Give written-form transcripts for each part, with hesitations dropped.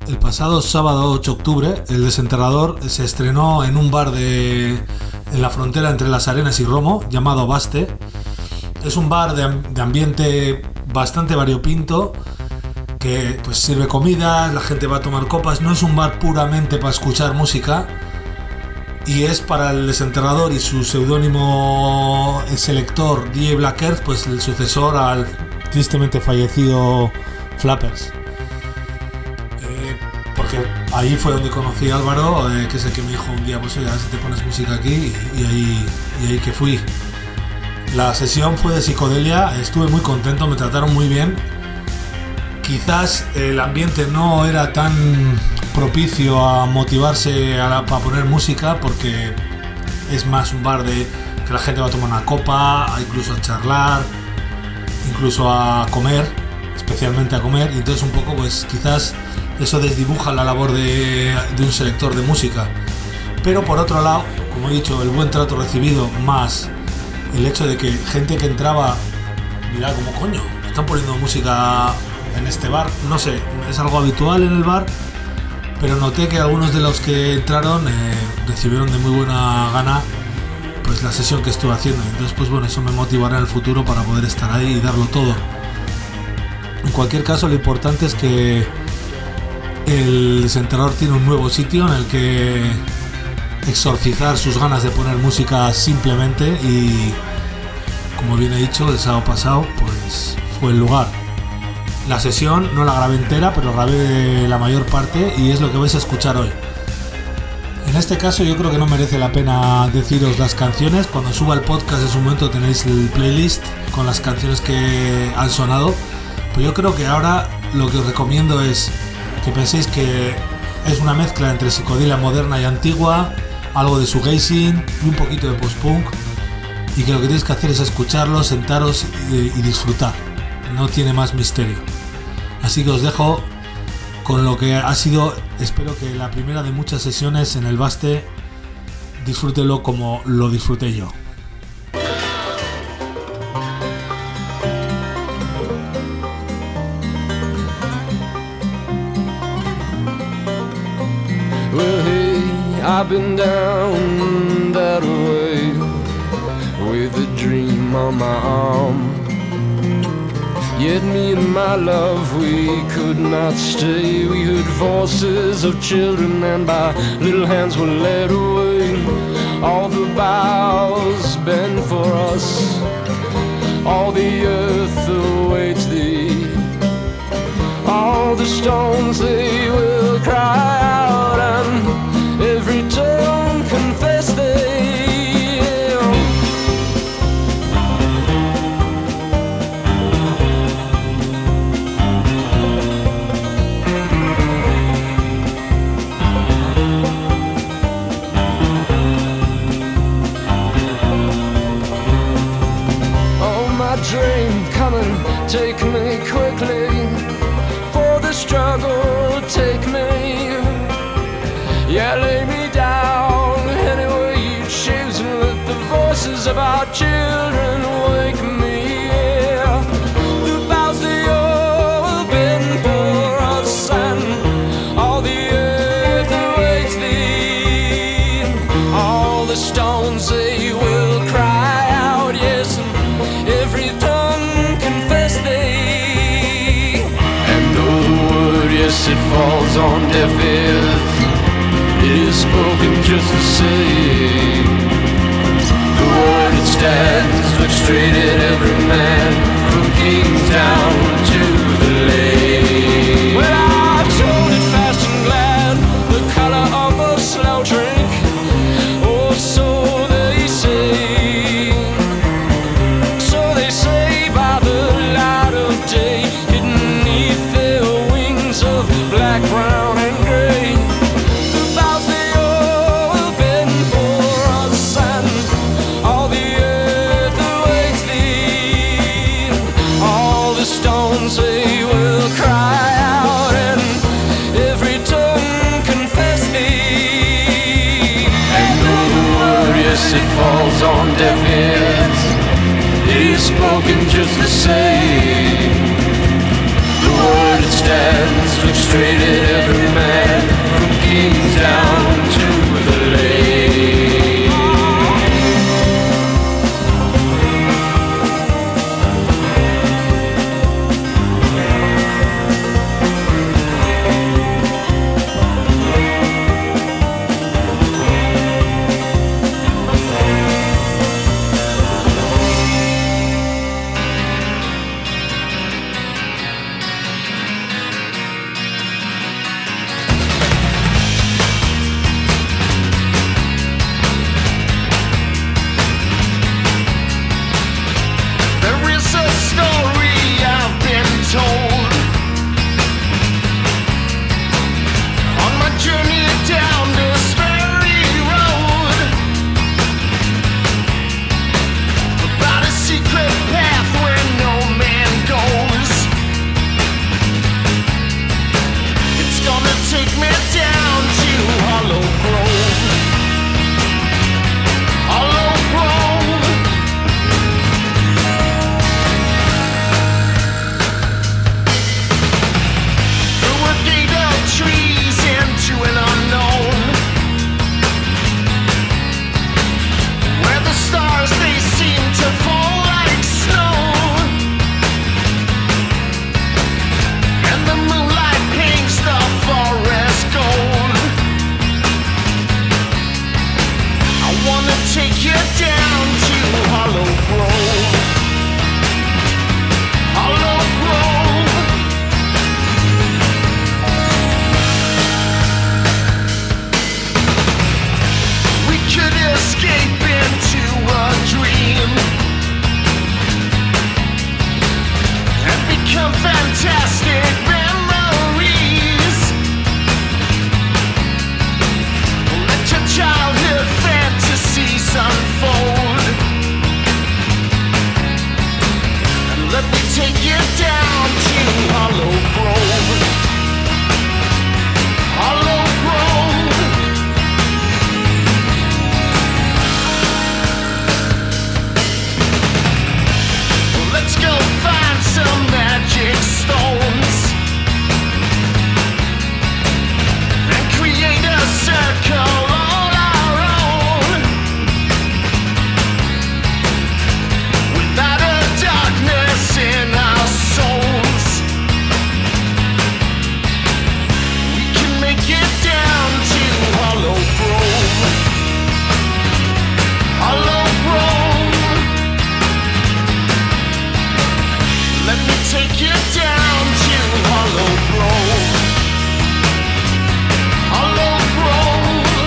El pasado sábado 8 de octubre, El Desenterrador se estrenó en un bar en la frontera entre Las Arenas y Romo, llamado Baste. Es un bar de ambiente bastante variopinto, que pues sirve comida, la gente va a tomar copas. No es un bar puramente para escuchar música, y es para El Desenterrador y su seudónimo selector DJ Black Earth, pues el sucesor al tristemente fallecido Flappers. Porque ahí fue donde conocí a Álvaro, que es el que me dijo un día, pues oye, a ver si te pones música aquí, y ahí que fui. La sesión fue de psicodelia, estuve muy contento, me trataron muy bien. Quizás el ambiente no era tan propicio a motivarse para poner música, porque es más un bar de que la gente va a tomar una copa, incluso a charlar, incluso a comer, especialmente a comer, y entonces un poco pues quizás eso desdibuja la labor de un selector de música. Pero por otro lado, como he dicho, el buen trato recibido, más el hecho de que gente que entraba, mira como coño, están poniendo música en este bar, no sé, es algo habitual en el bar, pero noté que algunos de los que entraron recibieron de muy buena gana pues la sesión que estuve haciendo. Entonces pues bueno, eso me motivará en el futuro para poder estar ahí y darlo todo. En cualquier caso, lo importante es que El Desenterrador tiene un nuevo sitio en el que exorcizar sus ganas de poner música simplemente, y como bien he dicho, el sábado pasado pues fue el lugar. La sesión no la grabé entera, pero grabé la mayor parte y es lo que vais a escuchar hoy. En este caso yo creo que no merece la pena deciros las canciones. Cuando suba el podcast en su momento tenéis el playlist con las canciones que han sonado, pero yo creo que ahora lo que os recomiendo es que penséis que es una mezcla entre psicodelia moderna y antigua, algo de shoegazing y un poquito de post-punk, y que lo que tenéis que hacer es escucharlo, sentaros y disfrutar. No tiene más misterio. Así que os dejo con lo que ha sido, espero que la primera de muchas sesiones en el Baste. Disfrútelo como lo disfruté yo. Well, hey, I've been down that way with a dream on my arm. Yet me and my love, we could not stay. We heard voices of children and by little hands were led away. All the boughs bend for us, all the earth awaits thee. All the stones, they will cry out, and every tongue confess thee. Oh, my dream, come and take me quickly. Struggle, take me. Yeah, lay me down any way you choose, and let the voices of our children wake me. Yeah. The boughs, they all bend for us, and all the earth awaits thee. All the stones, they will cry out, yes, and every tongue confess thee. Yes, it falls on deaf ears. It is spoken just the same. The word it stands, looks straight at every man, from kings down to the lake. Well, I told it fast and glad, the color of a slow drink. Oh, so they say. So they say by the light of day, hidden neath their of black, brown, and gray. The boughs, they all bend for us, and all the earth awaits thee. All the stones, they will cry out, and every tongue confess thee. And though the word, yes, it falls on deaf ears, it is spoken just the same. The word it stands, looks straight at every man. some fantastic memories. Let your childhood fantasies unfold, and let me take you down to Hollow Grove. Hollow Grove. Let's go find some magic stones and create a circle all our own, without a darkness in our souls. We can make it down to Hollow Grove. Hollow Grove. Let me take you down to Hollow Grove. Hollow Grove.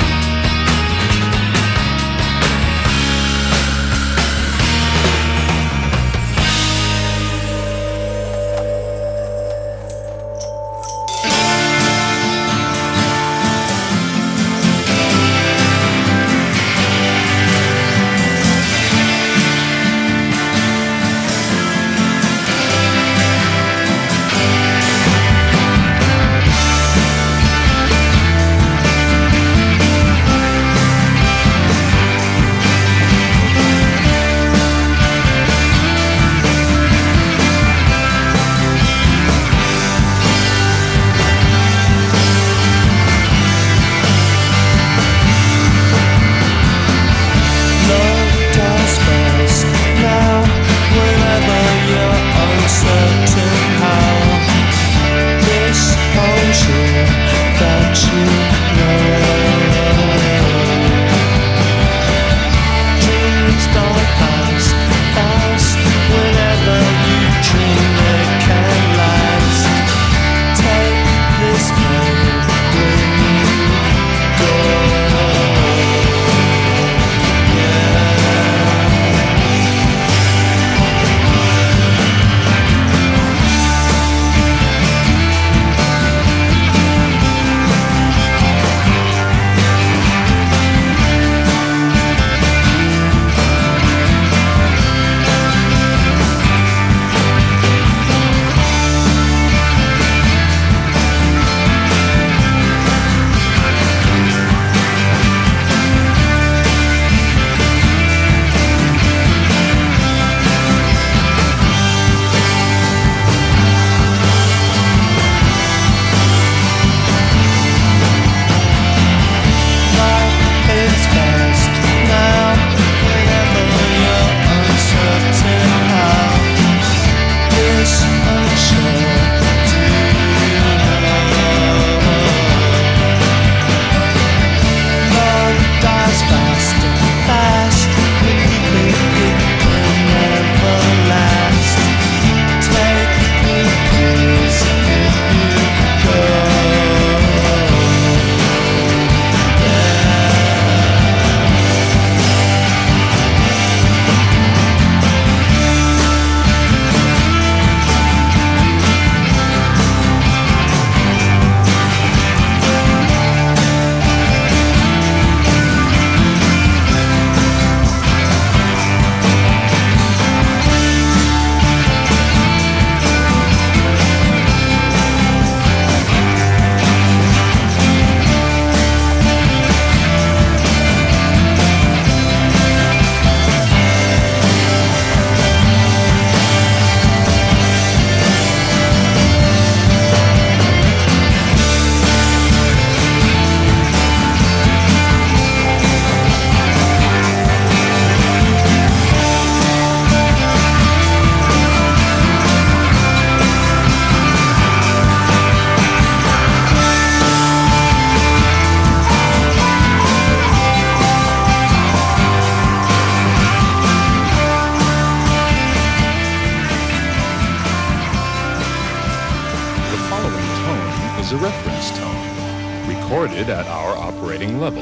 is a reference tone, recorded at our operating level.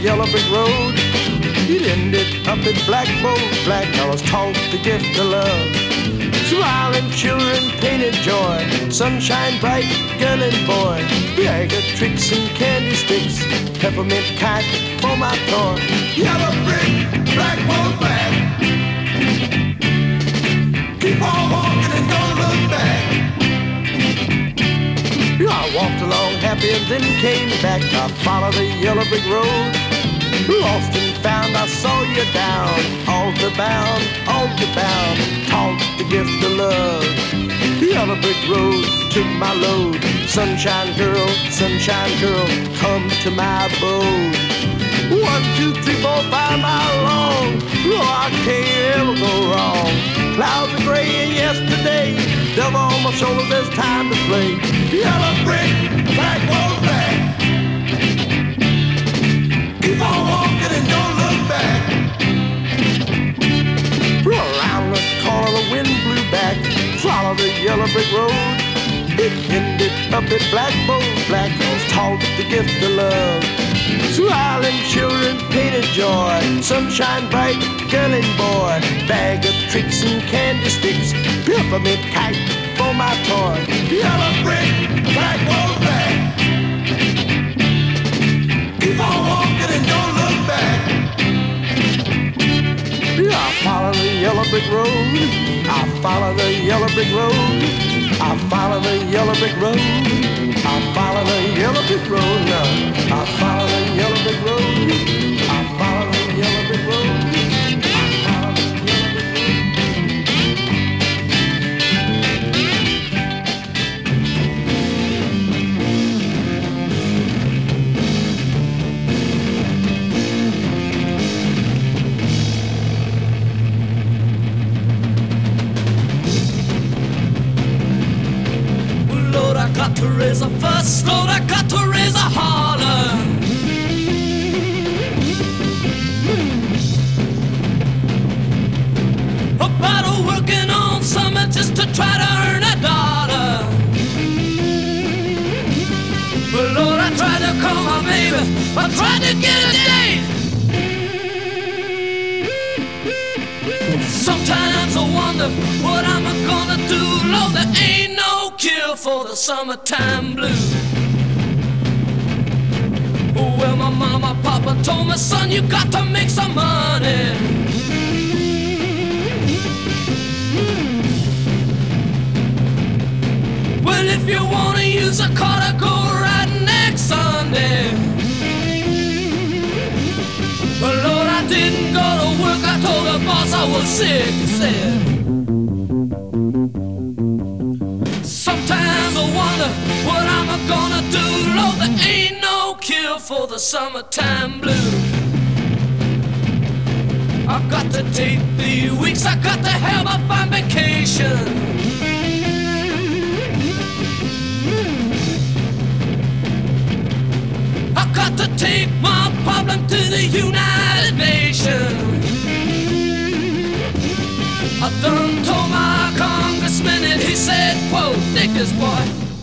yellow brick road. It ended up at Black Bolt. Black fellas taught the gift of love. Smiling children painted joy. Sunshine bright, girl and boy. Bag of tricks and candy sticks. Peppermint kite for my toy. Yellow brick, Black Bolt back. Keep on walking and don't look back. I walked along happy and then came back. I followed the yellow brick road. Lost and found, I saw you down. Altar bound, taught the gift of love. Yellow brick road took my load. Sunshine girl, come to my abode. 1, 2, 3, 4, 5 miles long. Oh, I can't ever go wrong. Clouds are gray and yesterday. Devil on my shoulder, there's time to play. Yellow brick, black wall back. Keep on walking and don't look back. Around the corner, the wind blew back. Follow the yellow brick road. It ended up at Black Bolt. Black was taught the gift of love. Smiling children painted joy. Sunshine bright, girl and boy. Bag of tricks and candy sticks. Peppermint kite for my toy. Yellow brick, black wall back. Keep on walking and don't look back. I follow the yellow brick road. I follow the yellow brick road. I follow the yellow brick road. I follow the yellow brick road now. I follow the yellow brick road. I follow the yellow brick road. I follow the yellow brick road. Lord, I got to raise a fuss. Lord, I got to raise a holler. About working on something just to try to earn a dollar. But Lord, I tried to call my baby. I tried to get a date. Sometimes I wonder what I'm gonna do. Lord, there ain't no cure for the summertime blues. Well, my mama, papa told me, son, you got to make some money. Well, if you wanna use a car to go right next Sunday. But Lord, I didn't go to work. I told the boss I was sick. He said, sometimes I wonder what I'm gonna do. Lord, there ain't no cure for the summertime blues. I've got to take the weeks. I got to have a fine vacation. I've got to take my problem to the United Nations. I done told my congressman and he said, quote, dig this boy.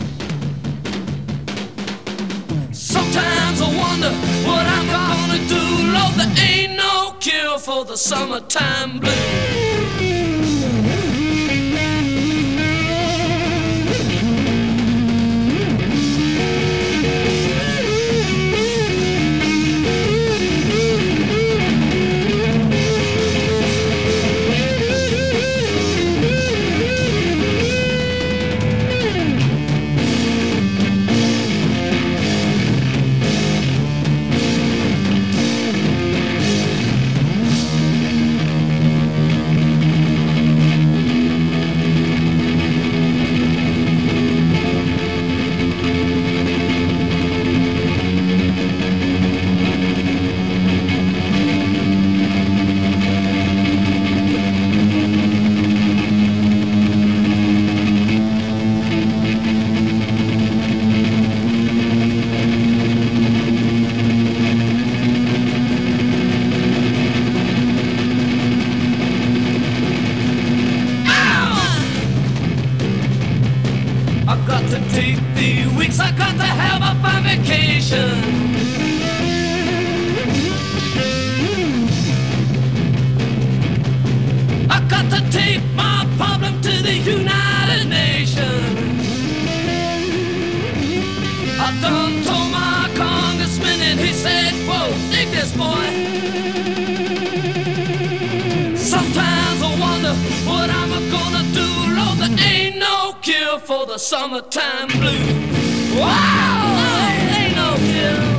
Sometimes I wonder what I'm gonna do. Lord, there ain't no cure for the summertime blues. I got to have a fine vacation. got to take my problem to the United Nations. I done told my congressman and he said, whoa, dig this boy. Sometimes I wonder what I'm gonna do, Lord, there ain't no cure for the summertime blues. Wow, there ain't no cure.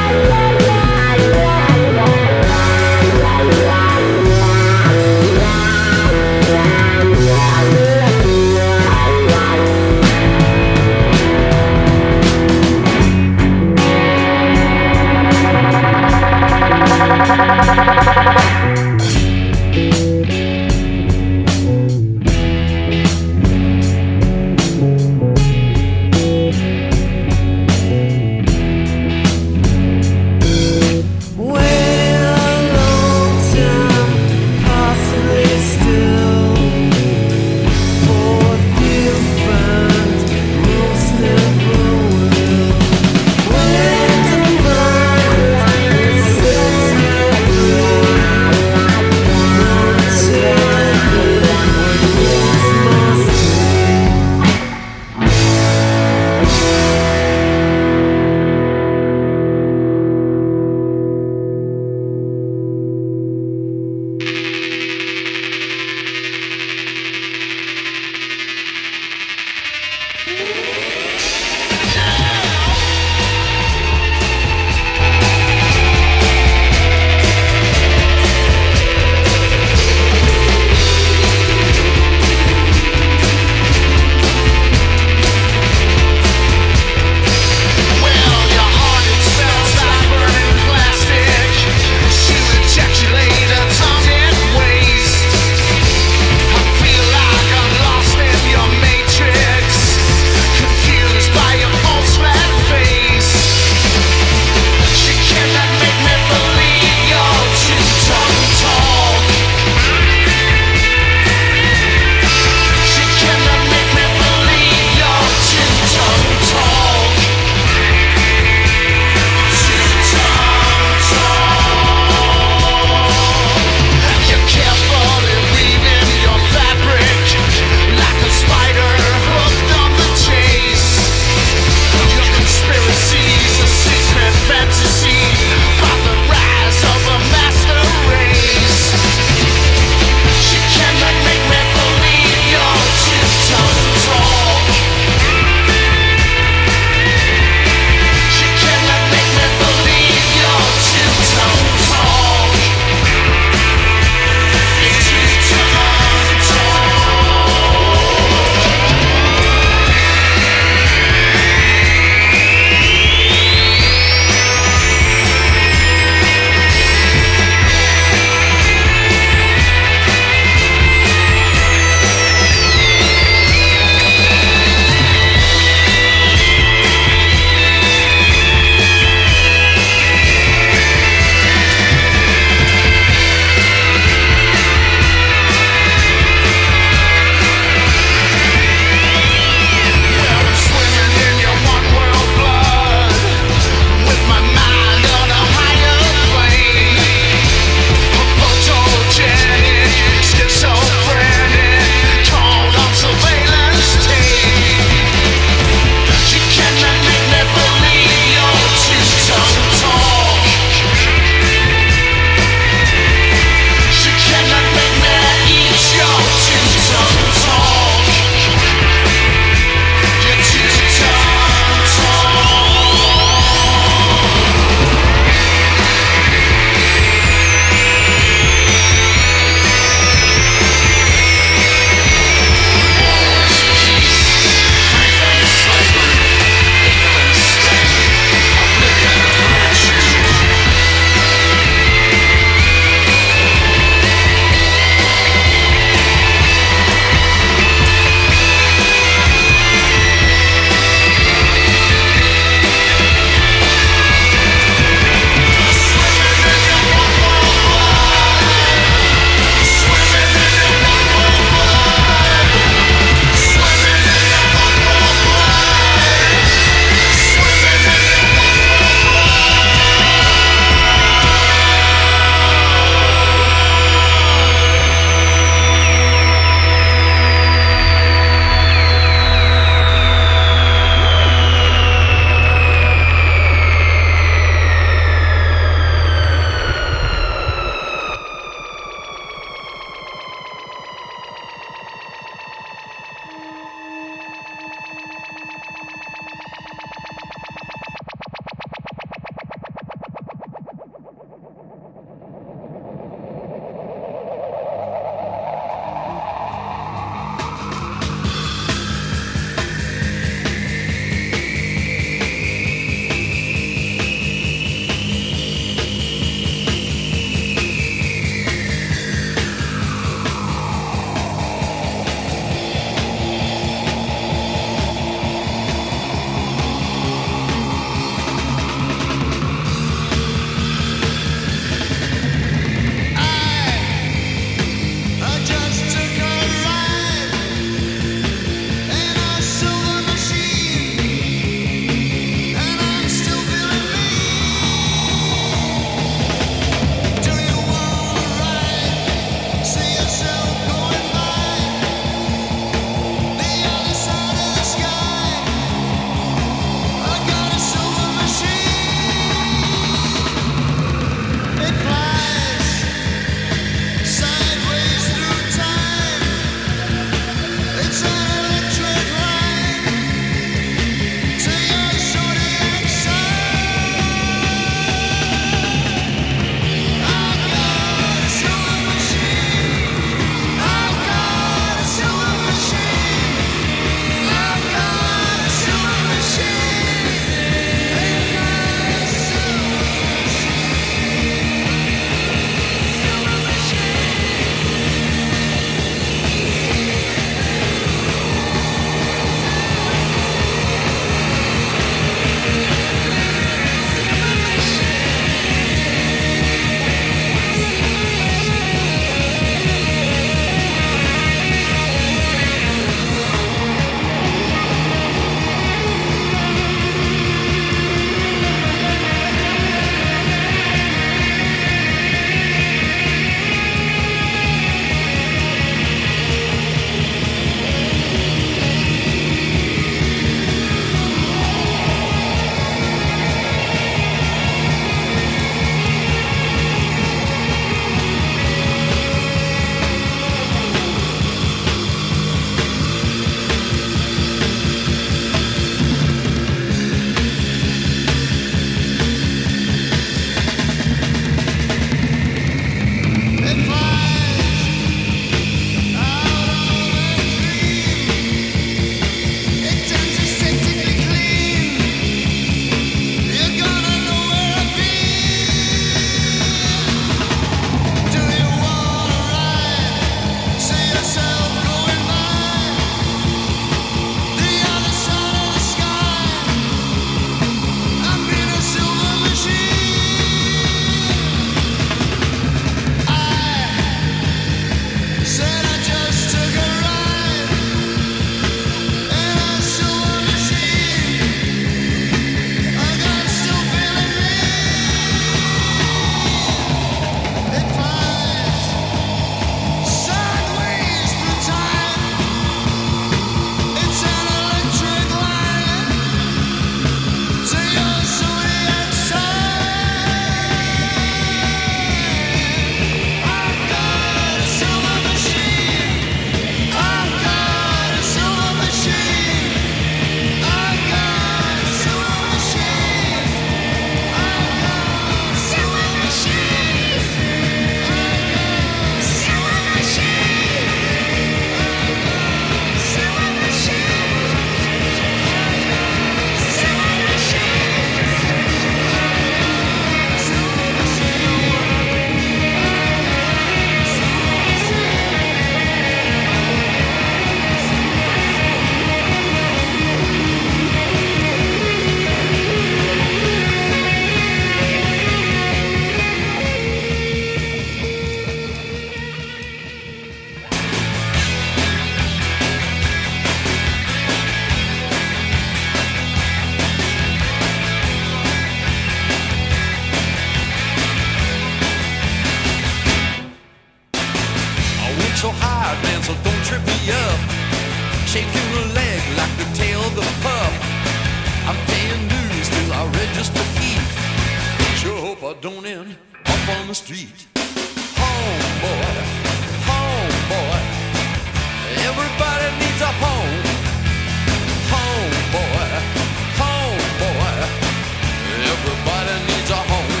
shaking a leg like the tail of the pup. I'm paying dues till I register feet. Sure hope I don't end up on the street. Homeboy, homeboy, everybody needs a home. Homeboy, homeboy, everybody needs a home.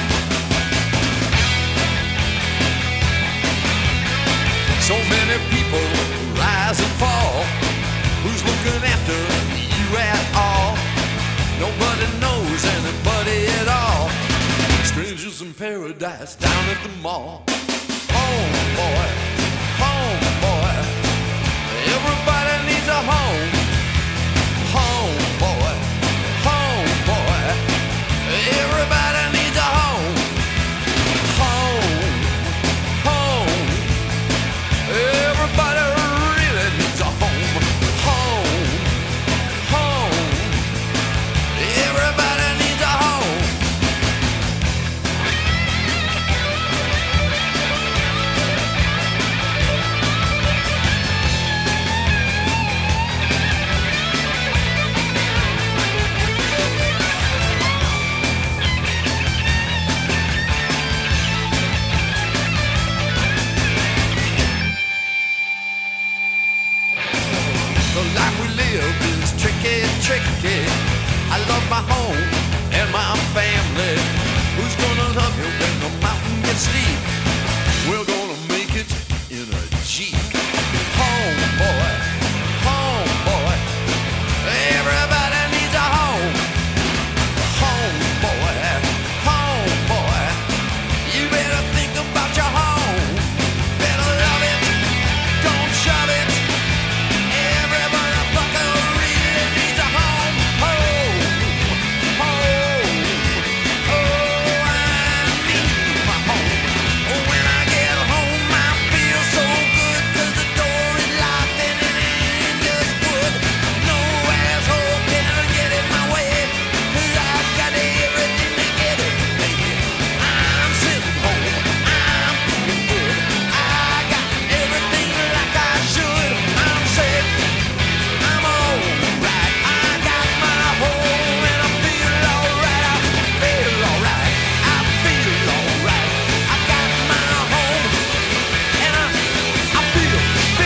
So many people rise and fall. Who's looking after you at all? Nobody knows anybody at all. Strangers in paradise down at the mall. Homeboy, homeboy, everybody needs a home. Homeboy, homeboy, everybody needs a home. Home, home, everybody really needs a home. Home, home, everybody needs a home. The life we live is tricky, tricky. I love my home and my family. Who's gonna love you when the mountain gets steep? We're gonna make it in a Jeep. Homeboy, homeboy, everybody needs a home. Homeboy, homeboy, you better think about your home. Better love it, don't shove it. Everybody fucking really needs a home. Home, home, oh, I need my home. When I get home, I feel so good, 'cause the door is locked and it ain't just wood. No asshole can get in my way, 'cause I've got everything to get it, baby. I'm sitting home, I'm feeling good. I got everything like I should. I'm safe, I'm alright. I got my home and I feel alright. I feel alright. I feel alright. I got my home and I feel.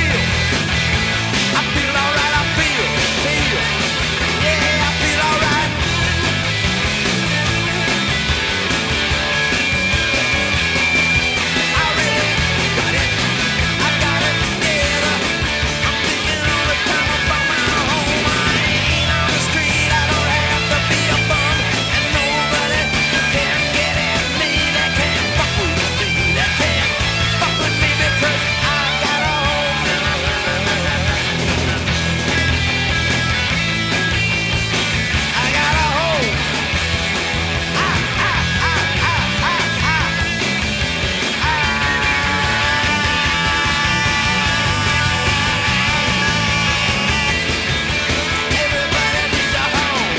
I feel alright. I feel. Yeah, I feel alright. I really got it. I got it together. I'm thinking all the time about my home. I ain't on the street. I don't have to be a bum. And nobody can get at me. They can't fuck with me. They can't fuck with me because I got a home. I got a home. Everybody needs a home.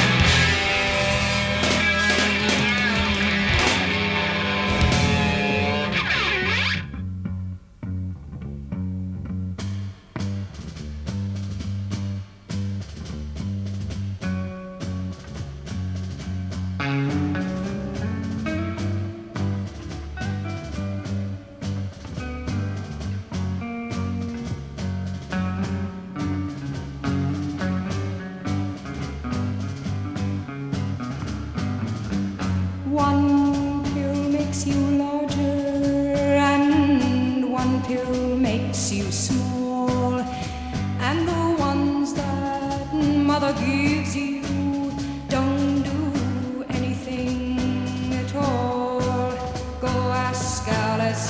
One pill makes you larger, and one pill makes you small. And the ones that mother gives you don't do anything at all. Go ask Alice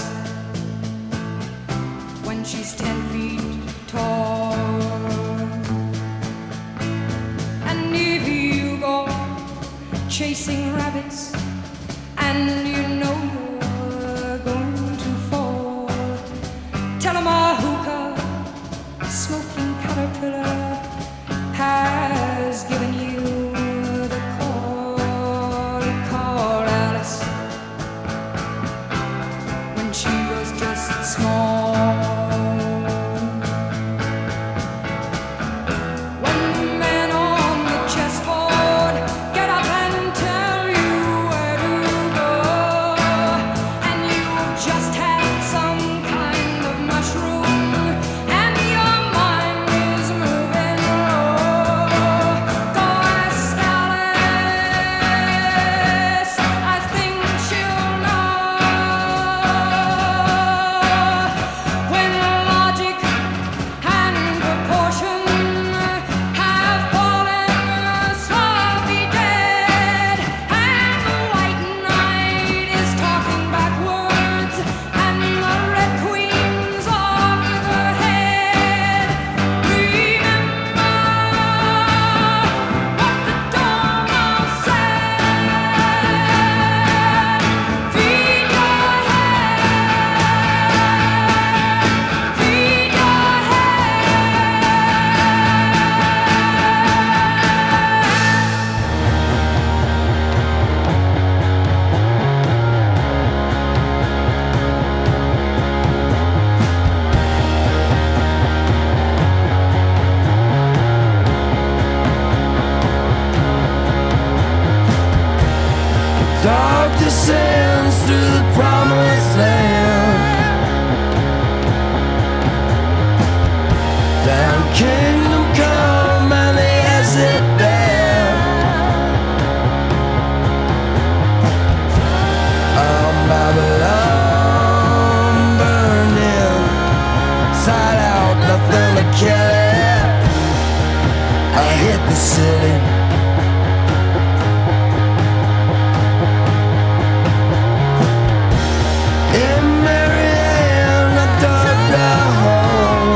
when she's 10 feet tall. And if you go chasing rabbits and you know you're going to fall, tell 'em a hookah smoking caterpillar has given you the call. Call Alice when she was just small. Dark descends through the promised land. Down kingdom come and the exit band. Babylon burning, side out, nothing to kill it. I hit the city. In Marianne, I dug down home.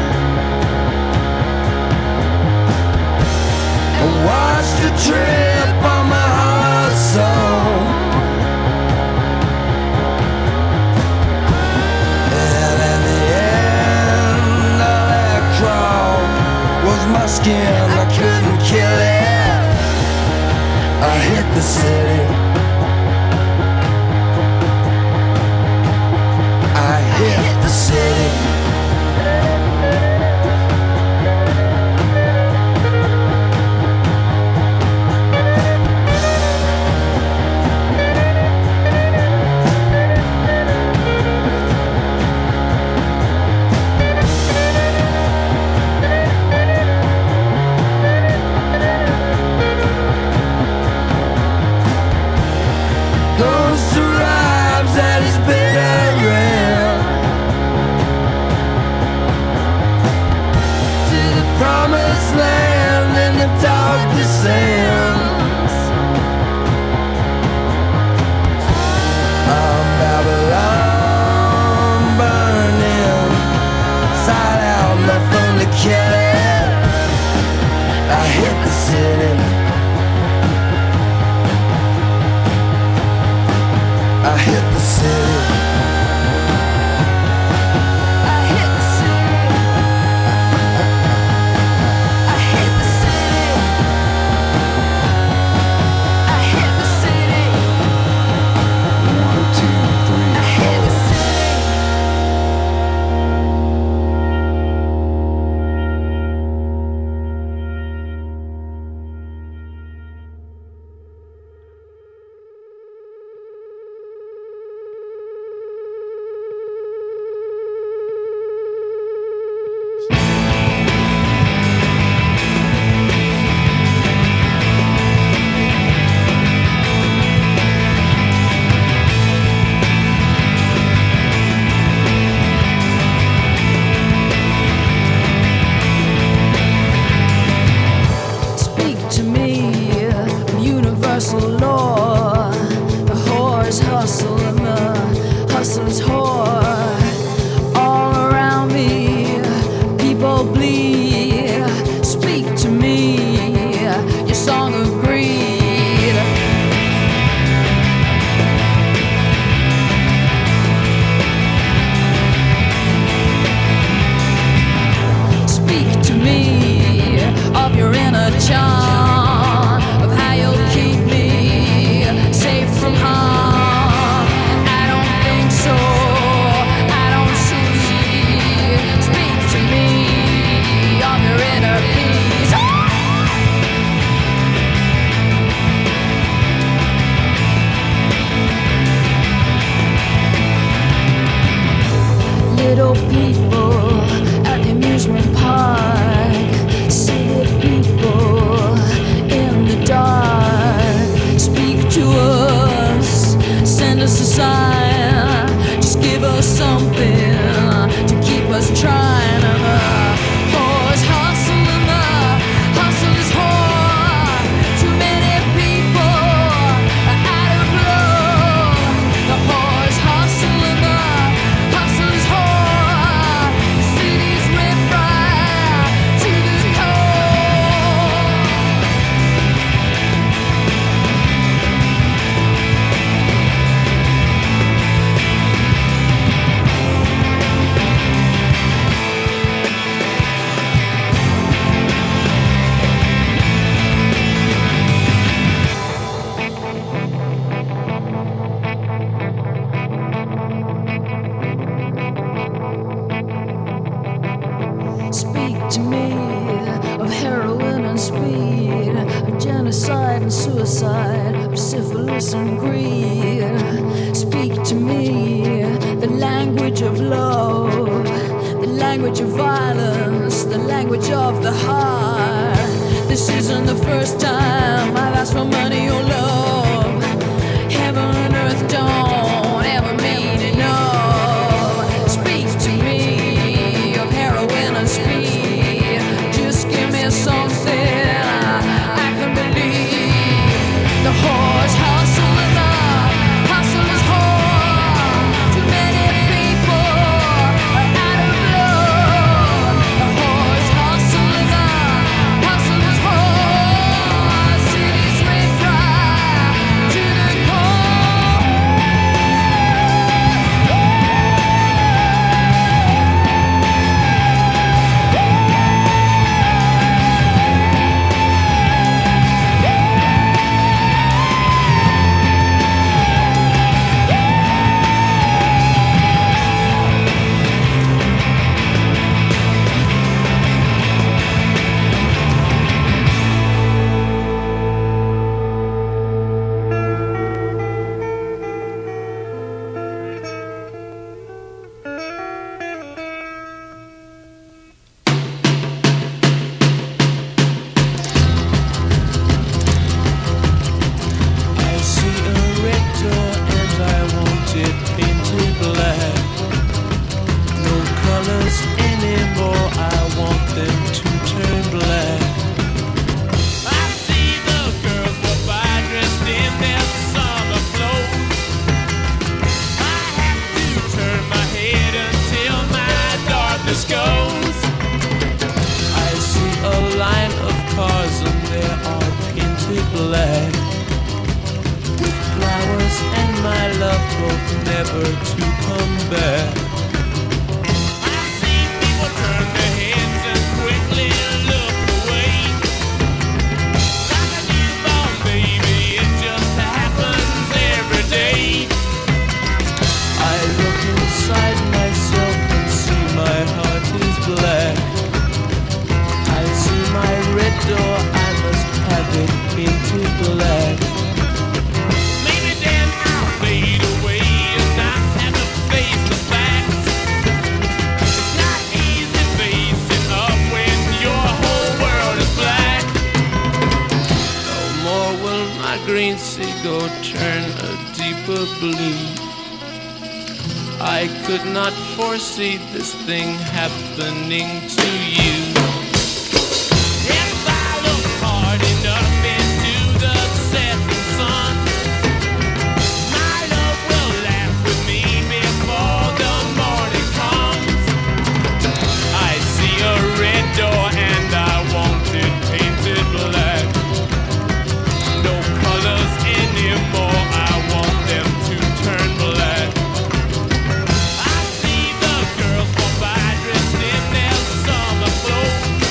I watched the trip on my heart song. My skin, I couldn't kill it. I hit the city. I hit the city. Speak to me of heroin and speed, of genocide and suicide, syphilis and greed. Speak to me the language of love, the language of violence, the language of the heart. This isn't the first time I've asked for money or love. Heaven and earth don't ever mean enough. Speak to me of heroin and speed. Just give me something I can believe. The horse hustle and the hustle is hard. Too many people are out of love. The horse hustle and the hustle is hard. Cities rate right to the core. I see a red door and I want it painted black. No colors anymore, I want them to turn black. I see the girls go by dressed in their summer clothes. I have to turn my head until my darkness goes. I see a line of cars and they are painted black, with flowers and my love both never to come back. I see people turn their heads and quickly look away. Like a newborn baby, it just happens every day. I look inside myself and see my heart is black. I see my red door, I must have it painted black. Maybe then I'll fade away and not have to face the facts. It's not easy facing up when your whole world is black. No more will my green seagull turn a deeper blue. I could not foresee this thing happening to you. If I look hard enough into the setting sun, my love will laugh with me before the morning comes. I see a red door and I want it painted black. No colors anymore, I want them to turn black. I see the girls go by dressed in their summer clothes.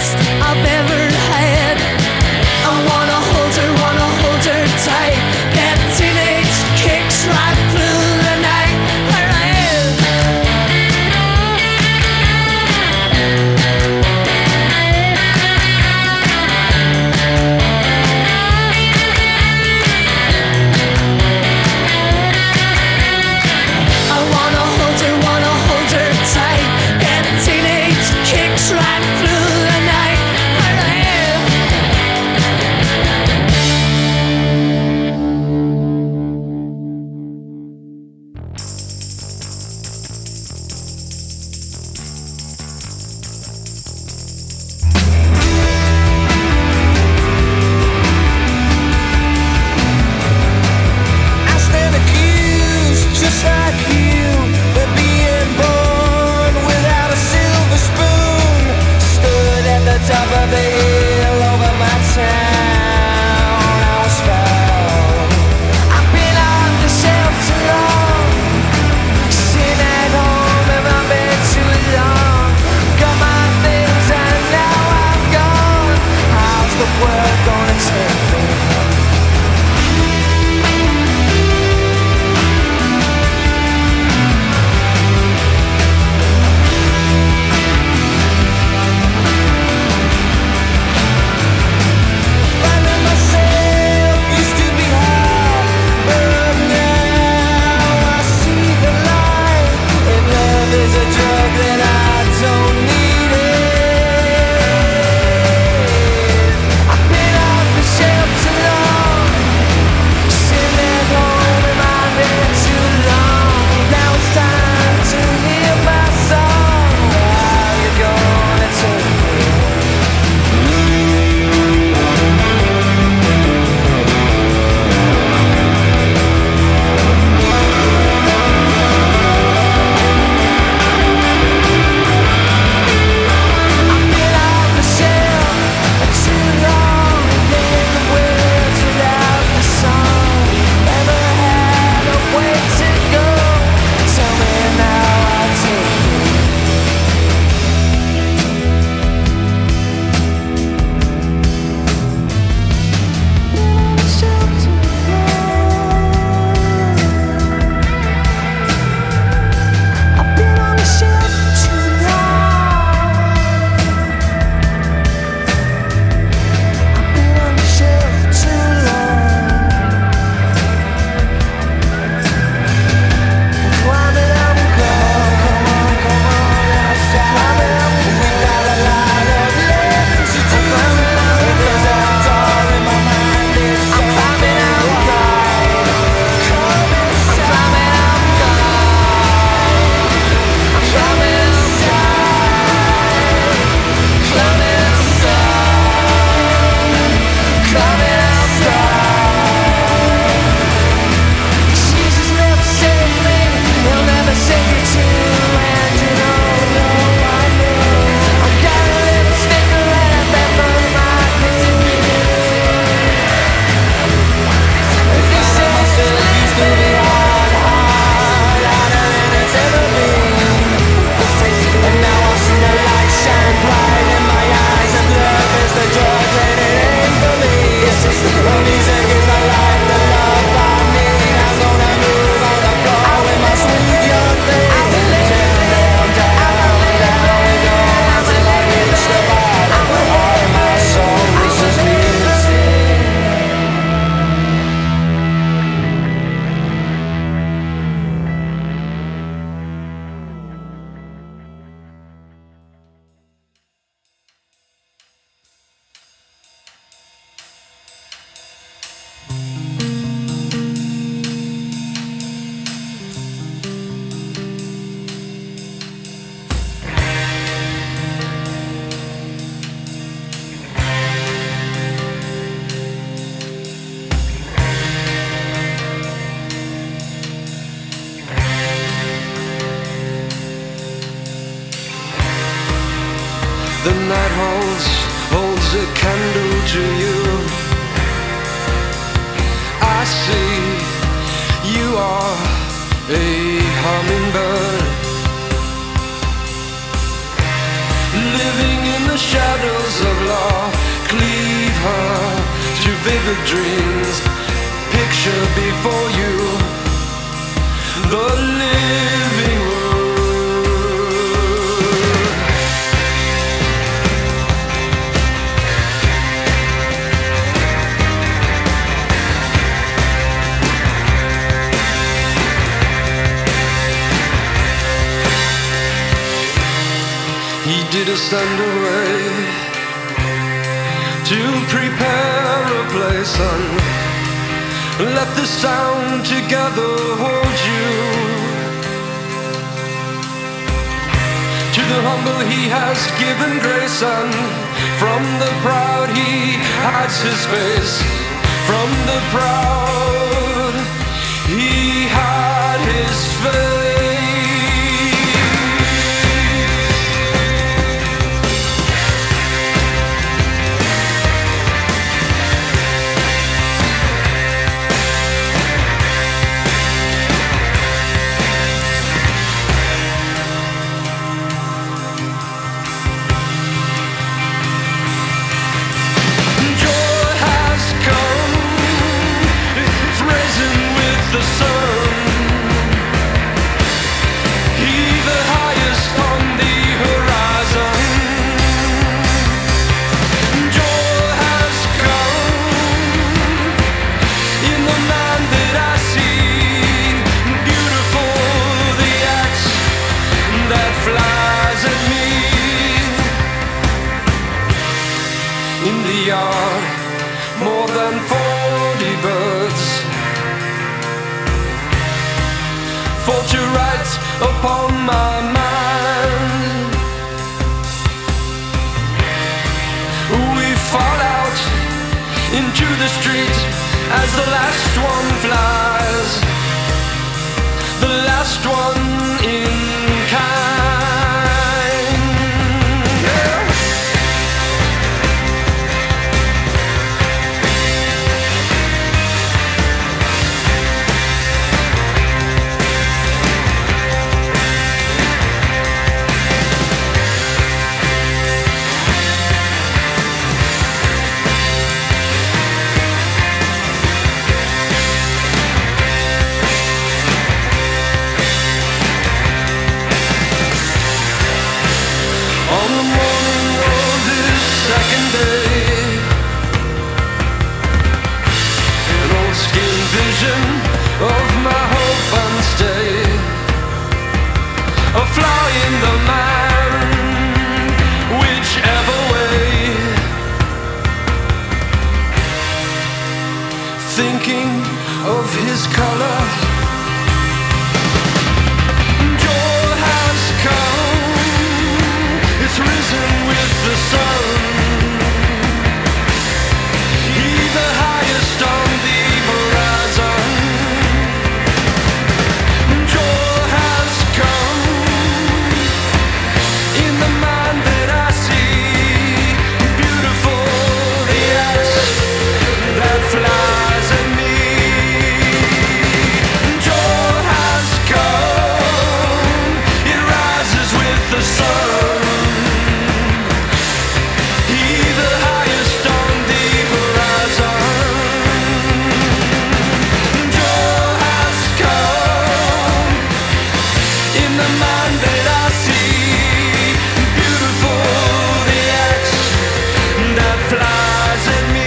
best I've ever had. I wanna hold her tight. Get teenage kicks right through the night. Where I am. I wanna hold her tight. Get teenage kicks right through the night. Where I am. I stand accused, just like you, for being born without a silver spoon. Stood at the top of the hill over my town. I was found. I've been on the shelf too long, sitting at home in my bed too long. Got my things and now I'm gone. How's the world gonna take me? Finding myself used to be hard, but now I see the light. If love is a drug, then I don't need it. I've been off the shelf too long, sitting at home in my bed too long. Now it's time to hear my song. How you gonna take me? I've been off the shelf too long, getting the words without the song. Never had a way to go. Tell me now, I'll take you. I've been on the shelf too long. I've been on the shelf too long. Climbing up, come on, climbing up. We got a lot of living to do. There's a door in my mind. It's so climbing up, come inside. Climbing up, climbing inside, climbing inside, climbing outside. Jesus never saved me, he'll never save you too. And you know I know. I've got a little sticker right up there for my If you say myself used to be hard, harder than it's ever been. And now I see the light shine bright in my eyes, and love is the drug that it ain't for me. When music is the light, the love I need, I'm gonna move on the floor with my sweet young thing. Down, down we go until I reach the bottom. All my soul, this is music. The night holds a candle to you. I see you are a hummingbird, living in the shadows the dreams. Picture before you the living word. He did ascend away to prepare a place, son. Let the sound together hold you. To the humble he has given grace, son. From the proud he hides his face. From the proud he hid his face. The sun, he the highest on the horizon. Joy has come in the man that I see. Beautiful the axe that flies at me. In the yard, more than 40 birds fall to write upon my mind. We fall out into the street as the last one flies, the last one in kind. Yeah. Of my hope and stay, a fly in the man, whichever way. Thinking of his color, joy has come, it's risen with the sun. He the highest on the horizon. Flies at me. Joy has come. It rises with the sun. He the highest on the horizon. Joy has come in the man that I see. Beautiful the axe that flies at me.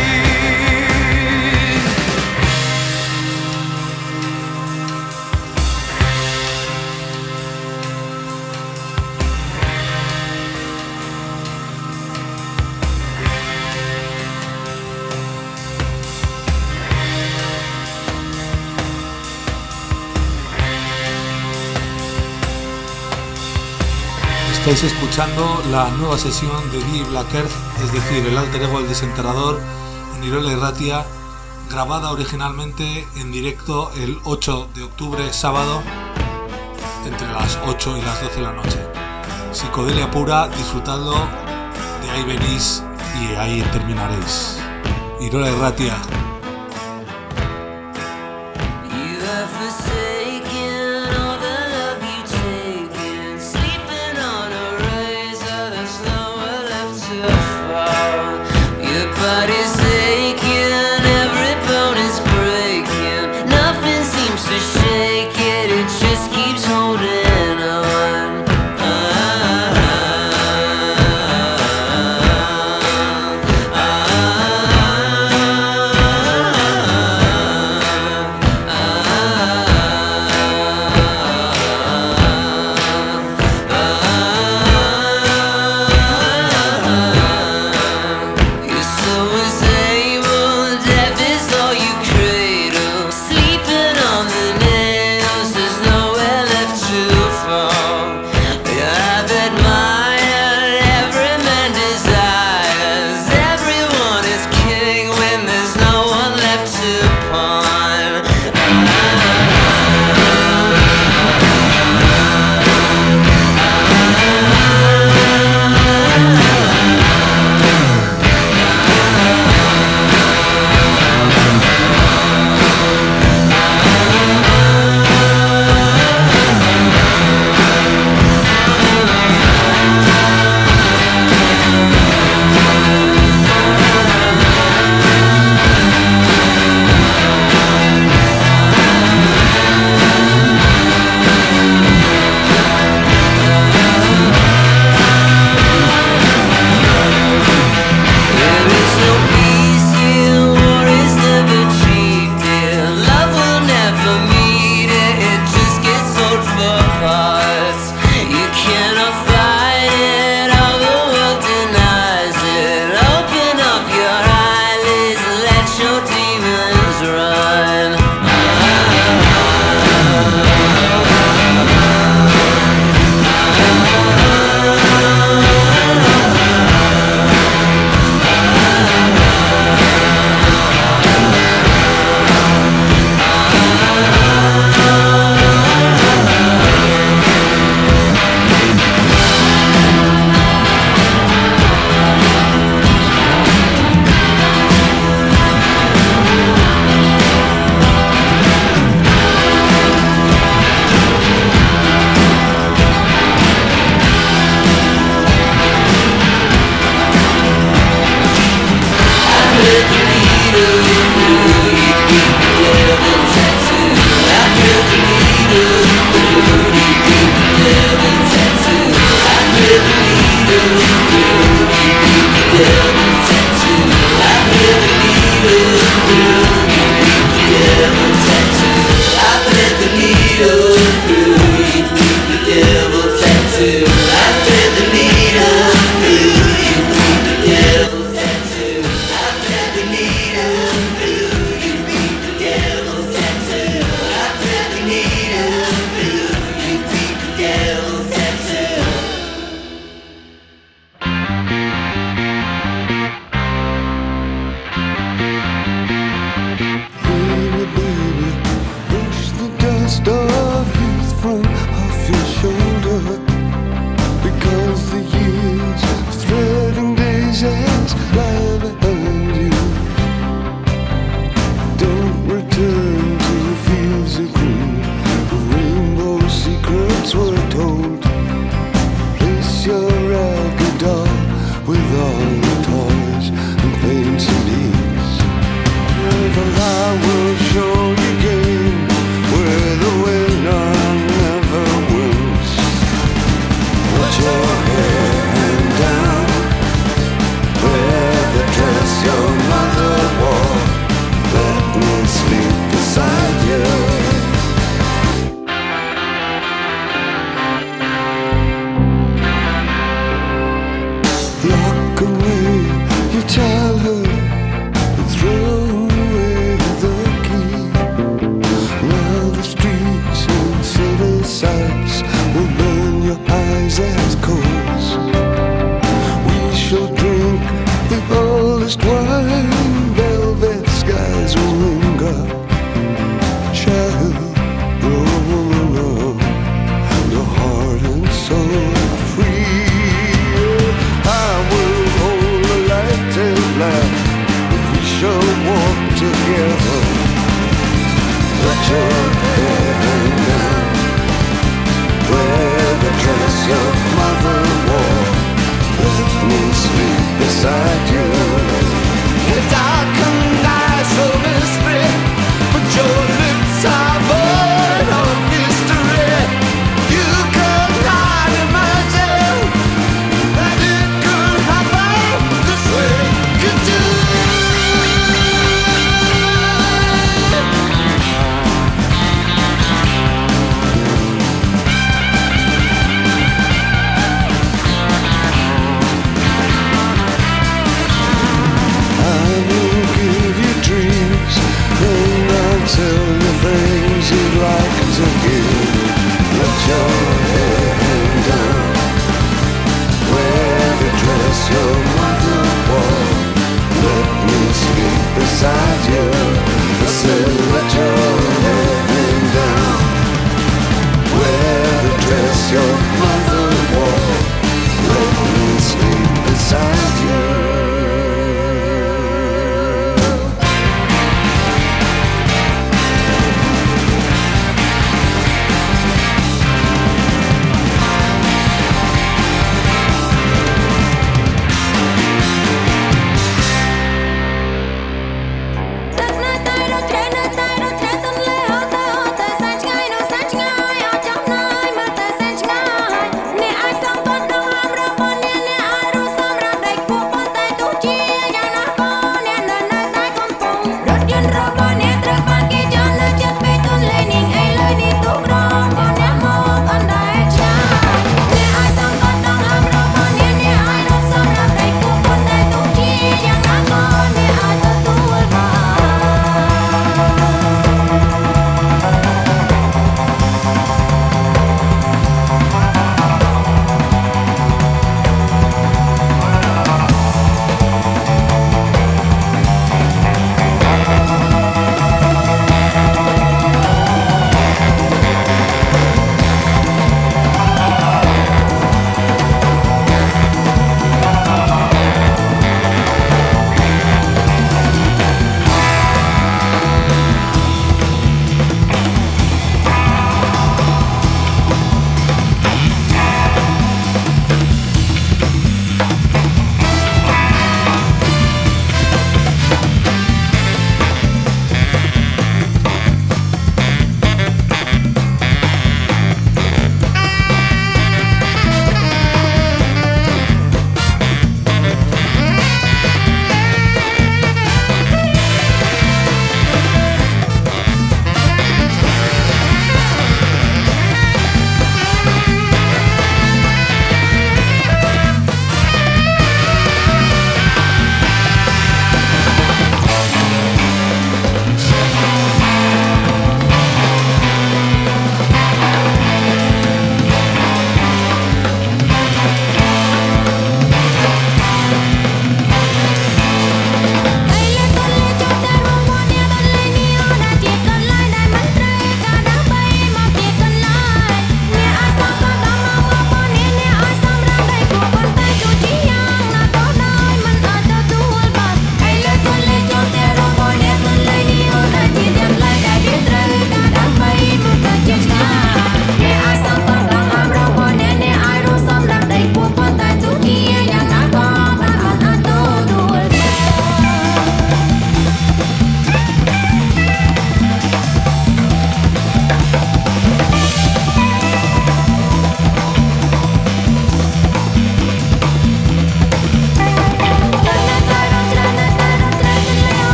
Estáis escuchando la nueva sesión de Die Black Earth, es decir, el alter ego del desenterrador, en Irola Irratia, grabada originalmente en directo el 8 de octubre, sábado, entre las 8 y las 12 de la noche. Psicodelia pura, disfrutadlo, de ahí venís y ahí terminaréis. Irola Irratia. Body's aching, every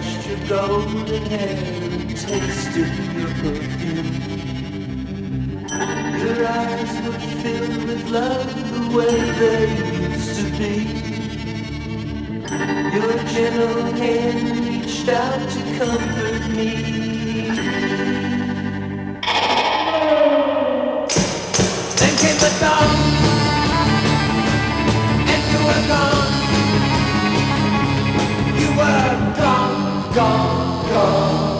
touched your golden hair and tasted your perfume. Your eyes were filled with love the way they used to be. Your gentle hand reached out to comfort me. Then came the dawn, and you were gone. You were gone, gone, gone.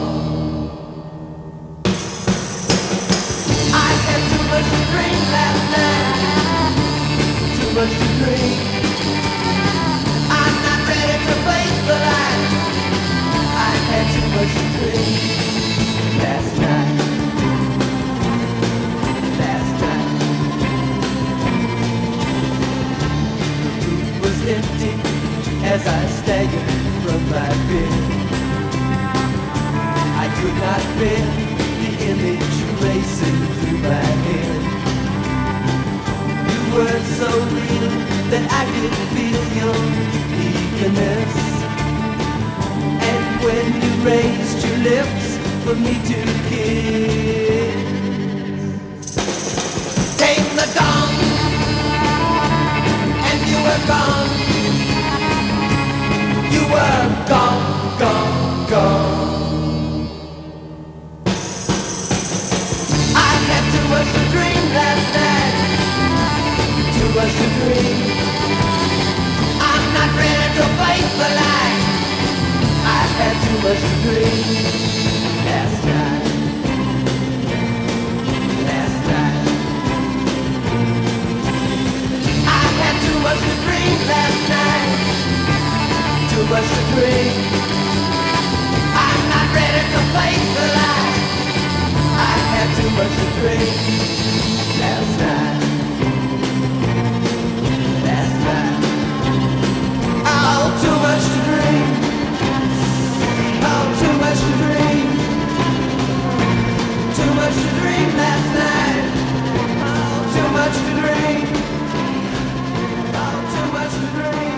I had too much to drink last night, too much to drink. I'm not ready to face the light. I had too much to drink last night. Last night. The room was empty as I staggered from my bed. I could not bear the image racing through my head. You were so real that I could feel your eagerness. And when you raised your lips for me to kiss, came the dawn, and you were gone. You were gone, gone, gone. I had too much to dream last night, too much to dream. I'm not ready to face the light. I had too much to dream last night. Last night. I had too much to dream last night. Too much to dream. I'm not ready to face the light. I had too much to dream last night. Last night. Oh, too much to dream. Oh, too much to dream. Too much to dream last night. Oh, too much to dream. Oh, too much to dream.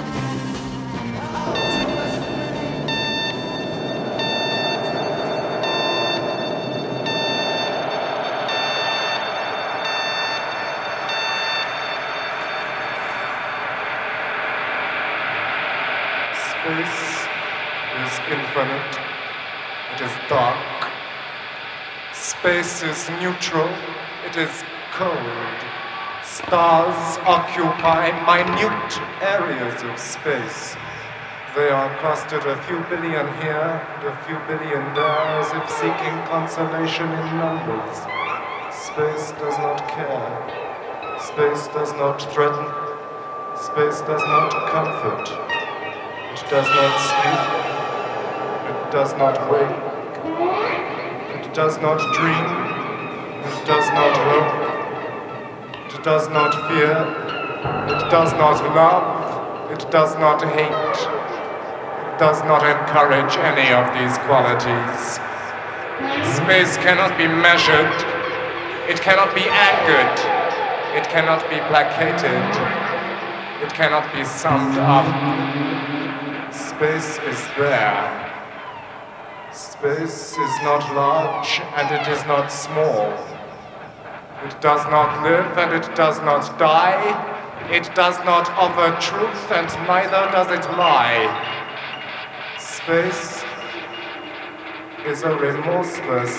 Space is infinite. It is dark. Space is neutral. It is cold. Stars occupy minute areas of space. They are clustered a few billion here and a few billion there, as if seeking consolation in numbers. Space does not care. Space does not threaten. Space does not comfort. It does not sleep. It does not wake. It does not dream. It does not hope. It does not fear. It does not love. It does not hate. It does not encourage any of these qualities. Space cannot be measured. It cannot be angered. It cannot be placated. It cannot be summed up. Space is there. Space is not large and it is not small. It does not live and it does not die. It does not offer truth and neither does it lie. Space is a remorseless,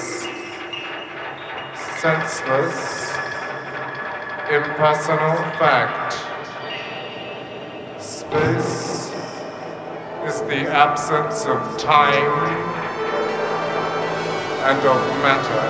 senseless, impersonal fact. Space is the absence of time and of matter.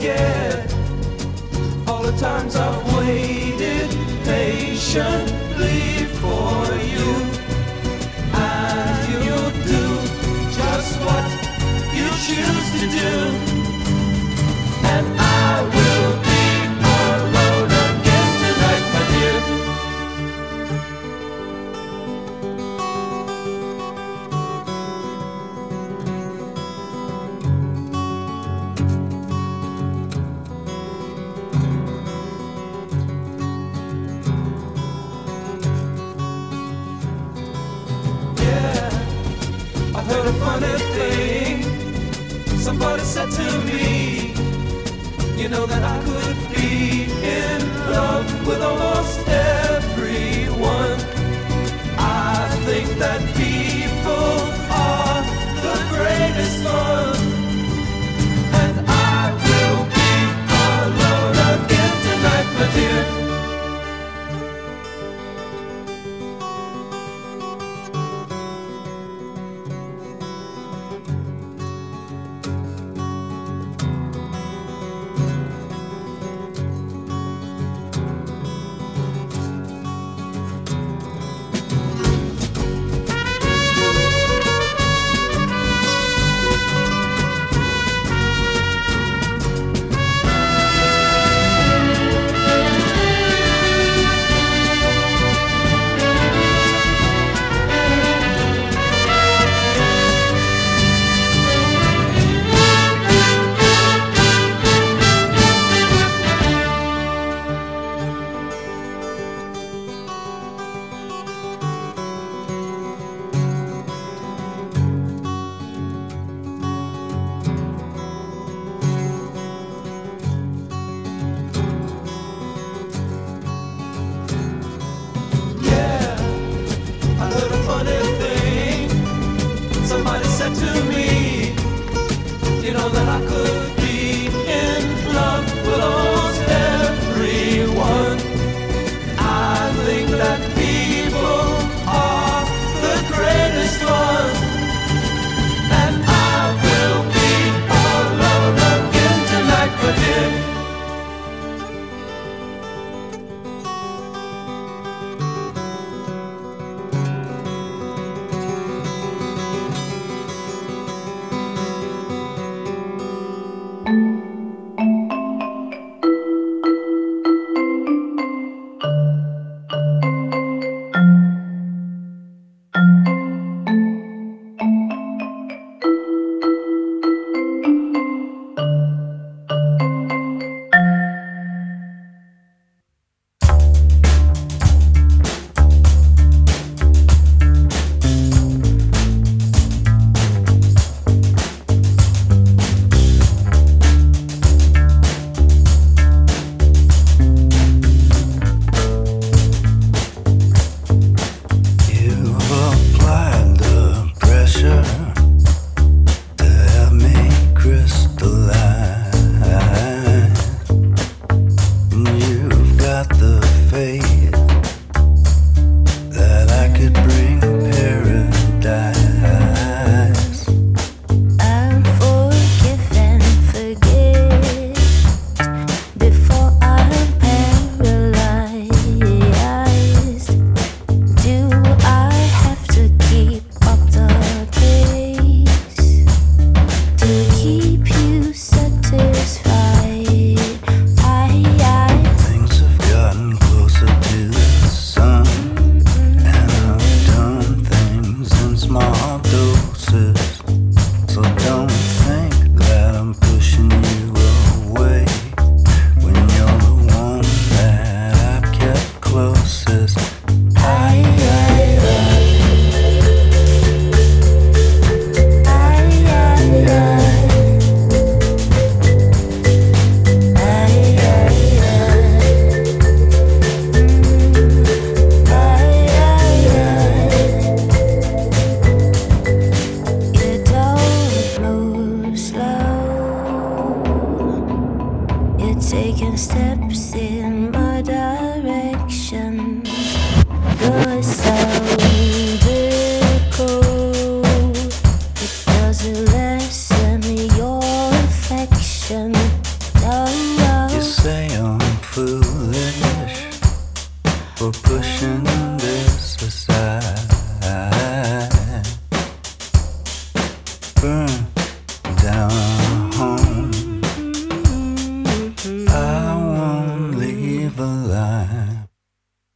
forget all the times I've waited patiently for you. And you'll do just what you choose to do. And I will be alone again tonight, my dear. Funny thing, somebody said to me, you know that I could be in love with almost everyone. I think that people are the greatest fun, and I will be alone again tonight, my dear.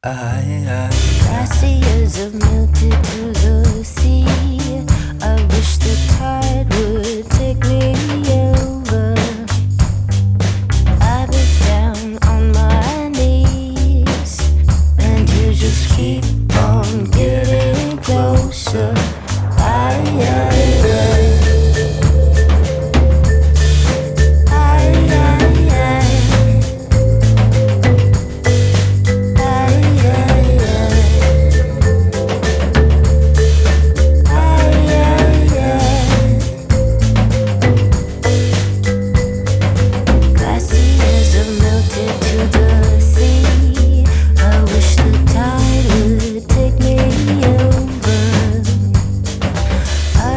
Glaciers have melted to the sea. I wish the tide would take me over. I've been down on my knees, and you just keep on getting closer. I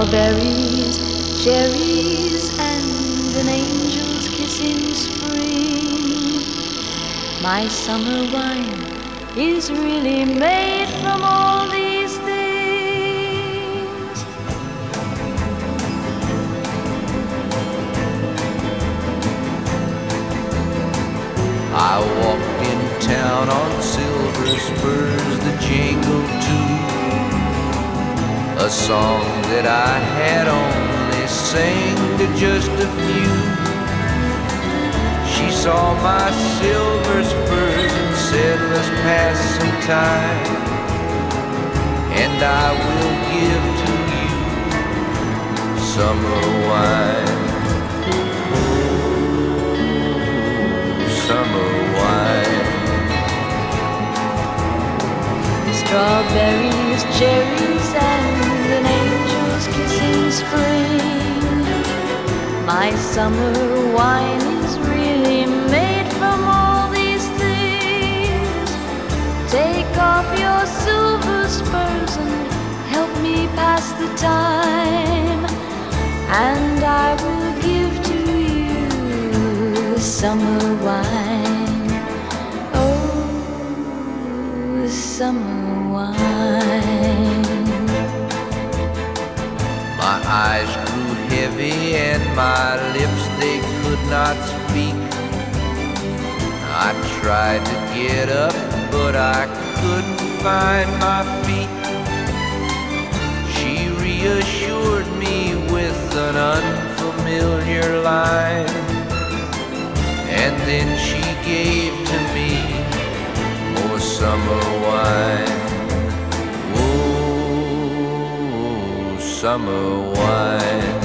Strawberries, cherries, and an angel's kiss in spring. My summer wine is really made from all these things. I walked in town on silver spurs that jingle too, a song that I had only sang to just a few. She saw my silver spurs and said, let's pass some time, and I will give to you summer wine. Summer wine. Strawberries, cherries, and an angel's kiss in spring. My summer wine is really made from all these things. Take off your silver spurs and help me pass the time, and I will give to you summer wine. Oh, summer wine. My eyes grew heavy and my lips, they could not speak. I tried to get up, but I couldn't find my feet. She reassured me with an unfamiliar line, and then she gave to me more summer wine. Oh, summer wine.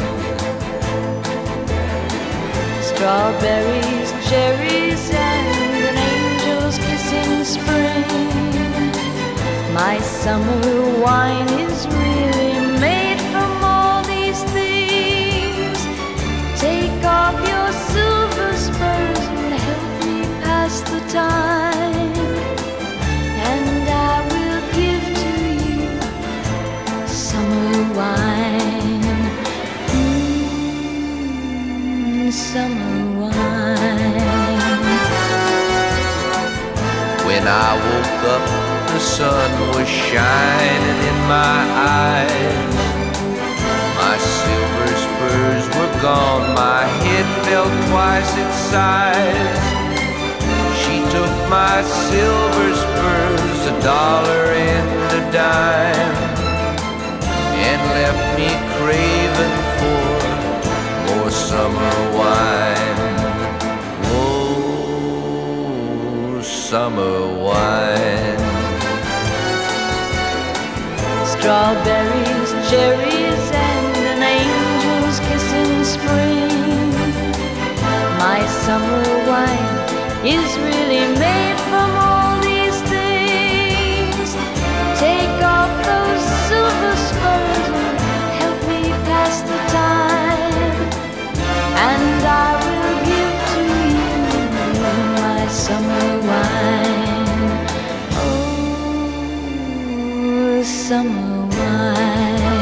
Strawberries, cherries, and an angel's kiss in spring. My summer wine is really made from all these things. Take off your silver spurs and help me pass the time, and I will give to you summer wine. Summer wine. When I woke up, the sun was shining in my eyes. My silver spurs were gone, my head felt twice its size. She took my silver spurs, $1 and a dime, and left me craving for more summer wine. Oh, summer wine. Strawberries, cherries, and an angel's kiss in spring. My summer wine is really made from all these things. Take off those silver spurs and help me pass the time, and I will give to you my summer wine. Oh, summer wine.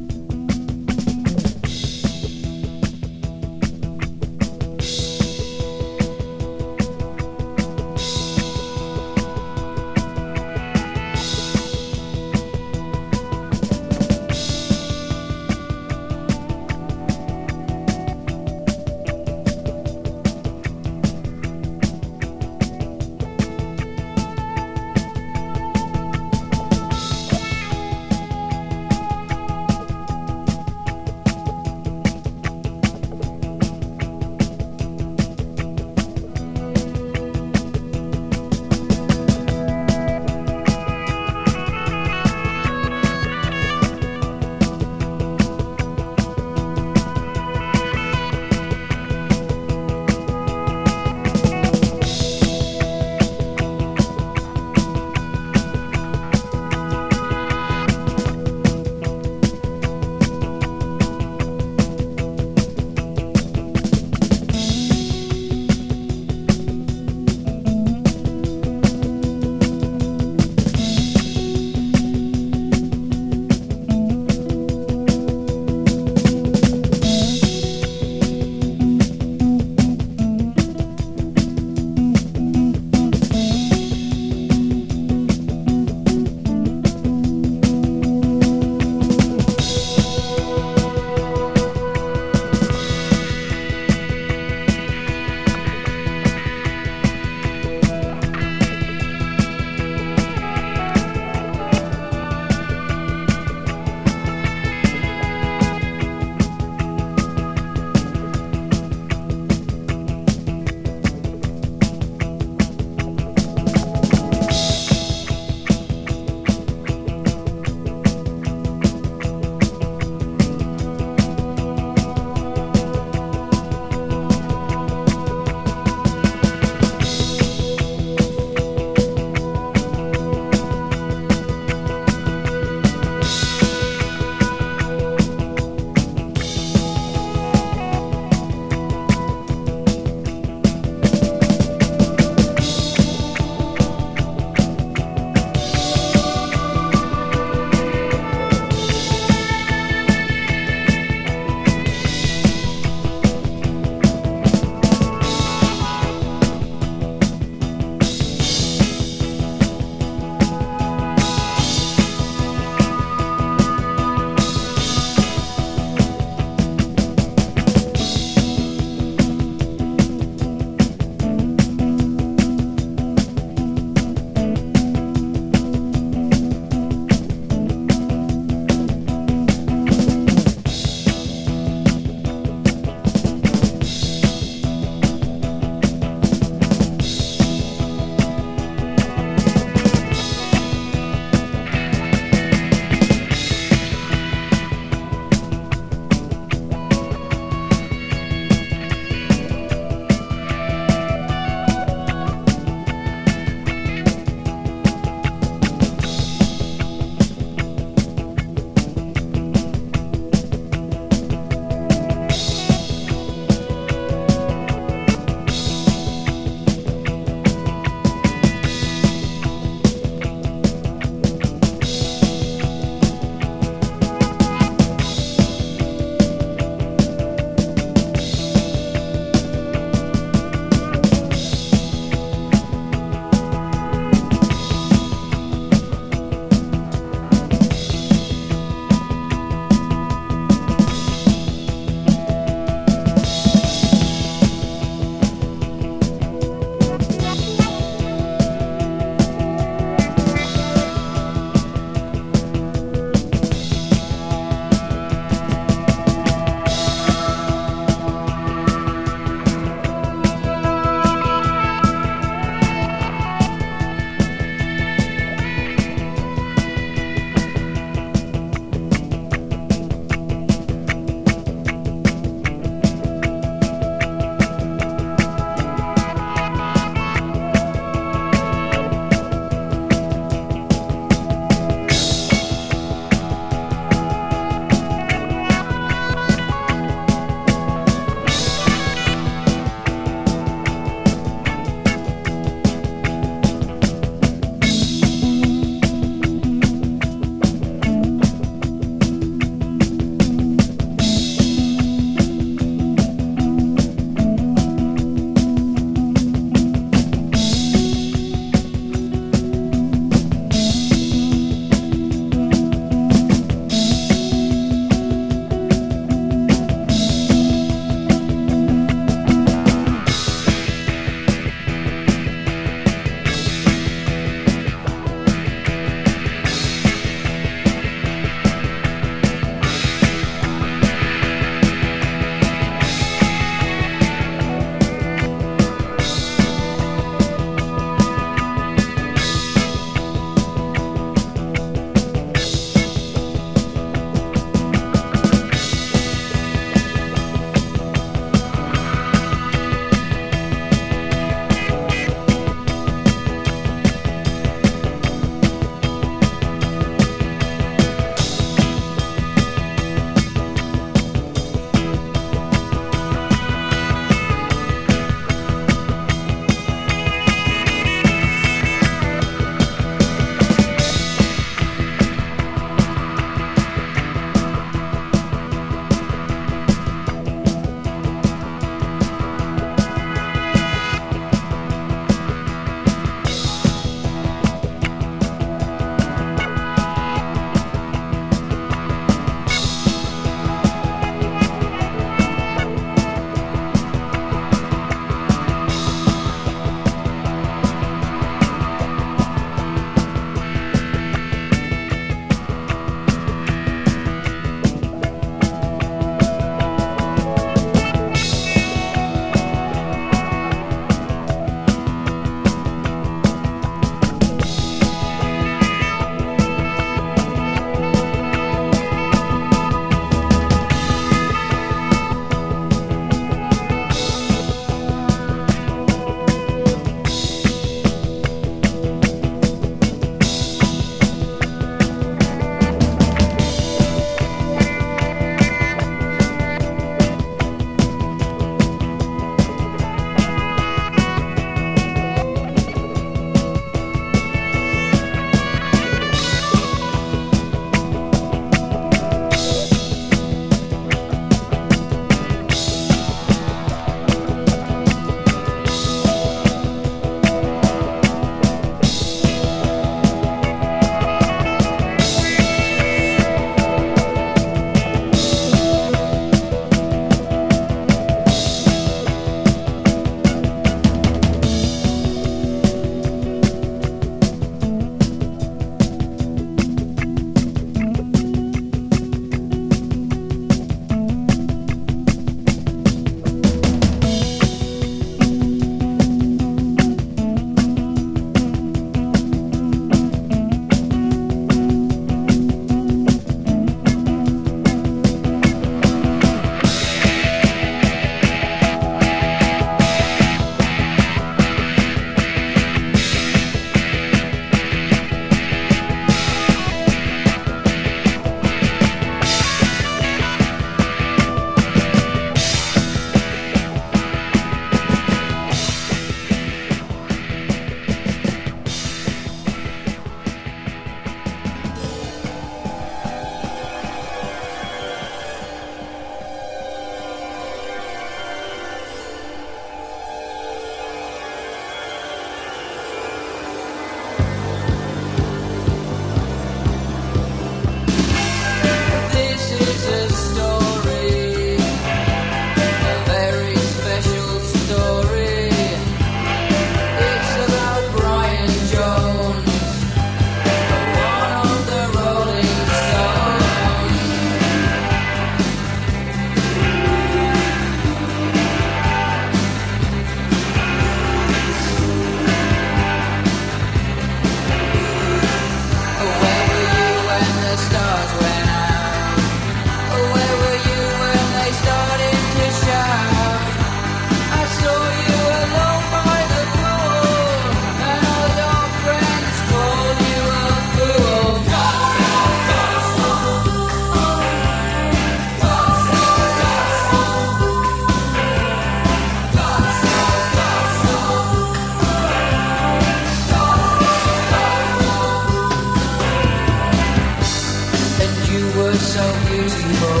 so beautiful.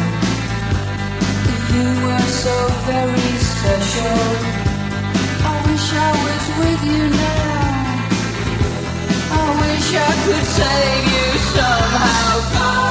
You were so very special. I wish I was with you now. I wish I could save you somehow.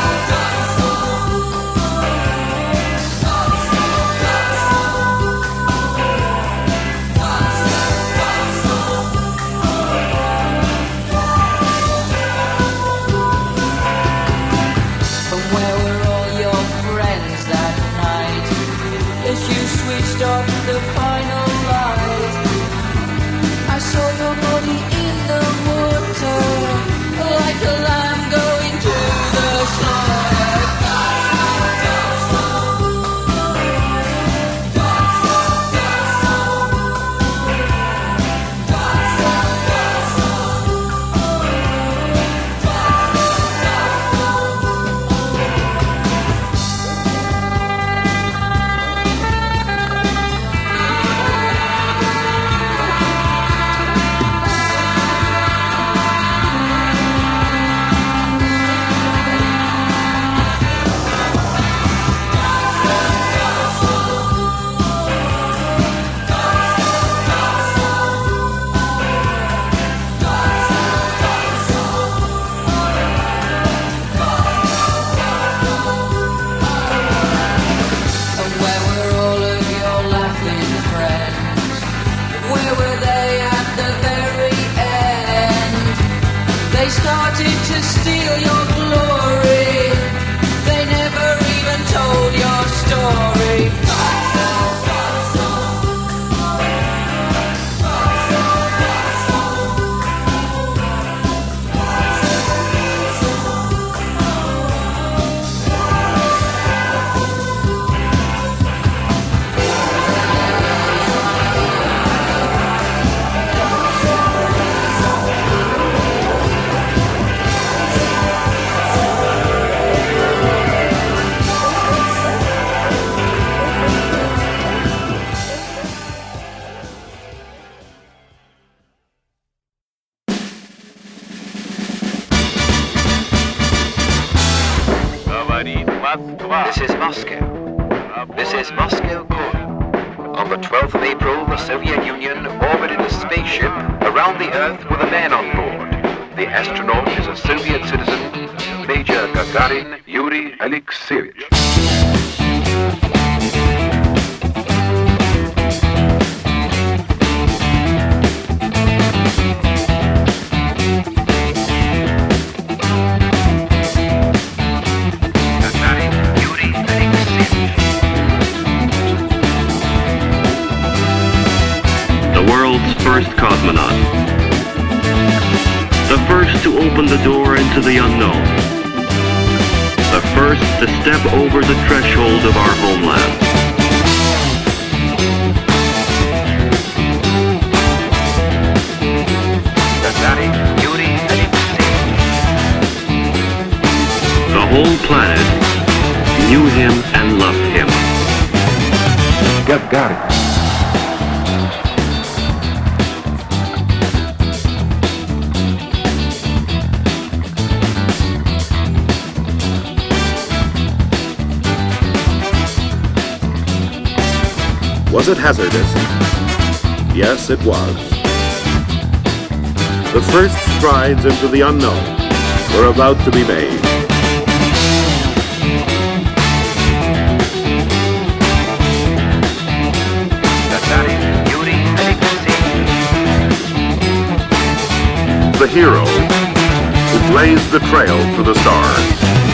Switched off the final light. I saw your body in the water, like a lamb going to the slaughter. This is Moscow. This is Moscow calling. On the 12th of April, the Soviet Union orbited a spaceship around the Earth with a man on board. The astronaut is a Soviet citizen, Major Gagarin Yuri Alexeyevich. First cosmonaut. The first to open the door into the unknown. The first to step over the threshold of our homeland. The whole planet knew him and loved him. Gagarin. Was it hazardous? Yes, it was. The first strides into the unknown were about to be made. The hero who blazed the trail to the stars.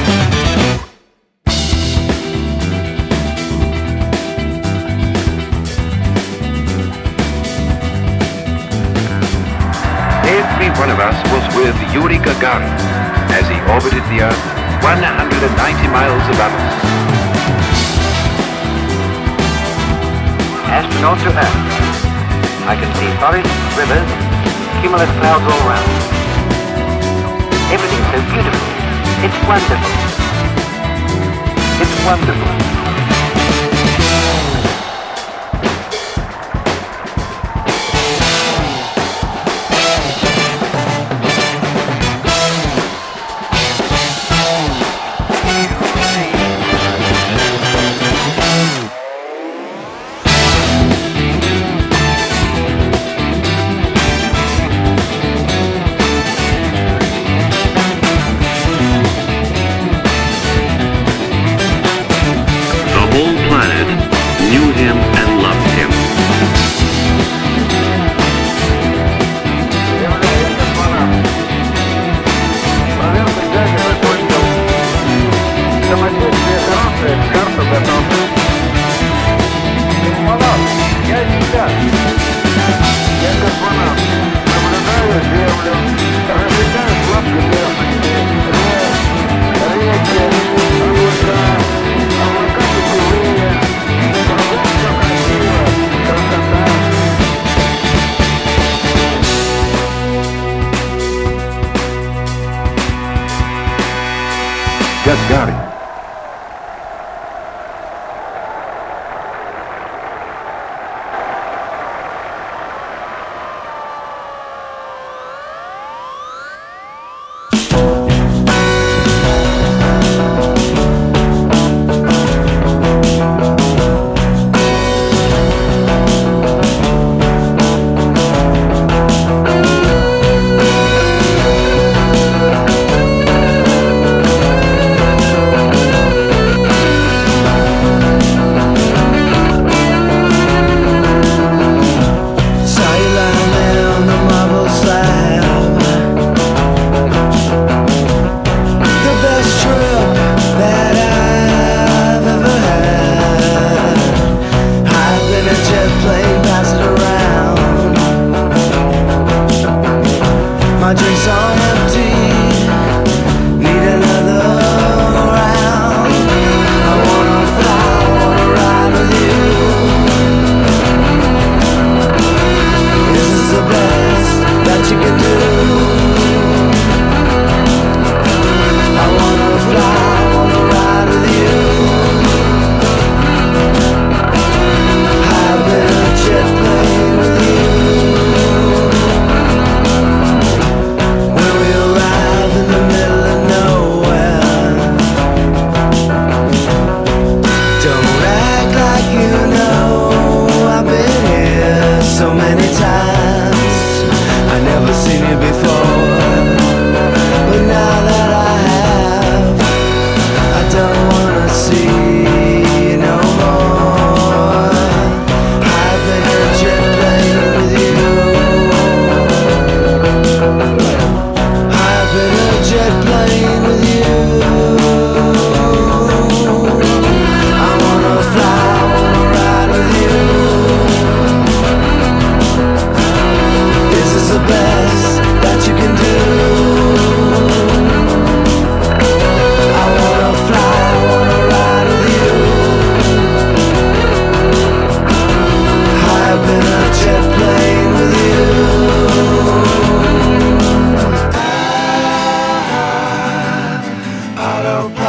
Every one of us was with Yuri Gagarin as he orbited the Earth 190 miles above us. Astronaut to Earth. I can see forests, rivers, cumulus clouds all around. Everything's so beautiful. It's wonderful. It's wonderful.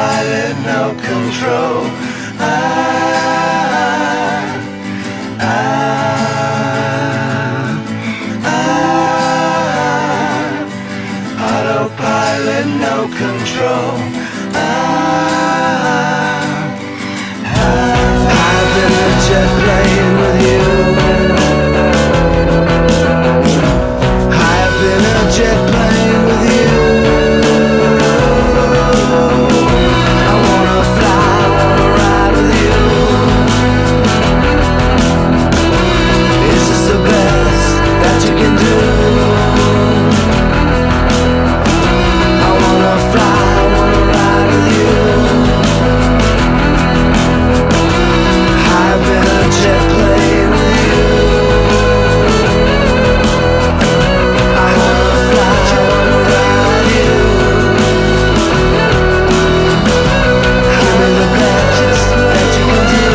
Autopilot, no control. Autopilot, no control. I've been a jet plane with you. I've been a jet plane with you. I wanna fly, wanna ride with you. Is this the best that you can do? I wanna fly, wanna ride with you. I've been a jet plane with you. I wanna fly, wanna ride you. Give me the best that you can do.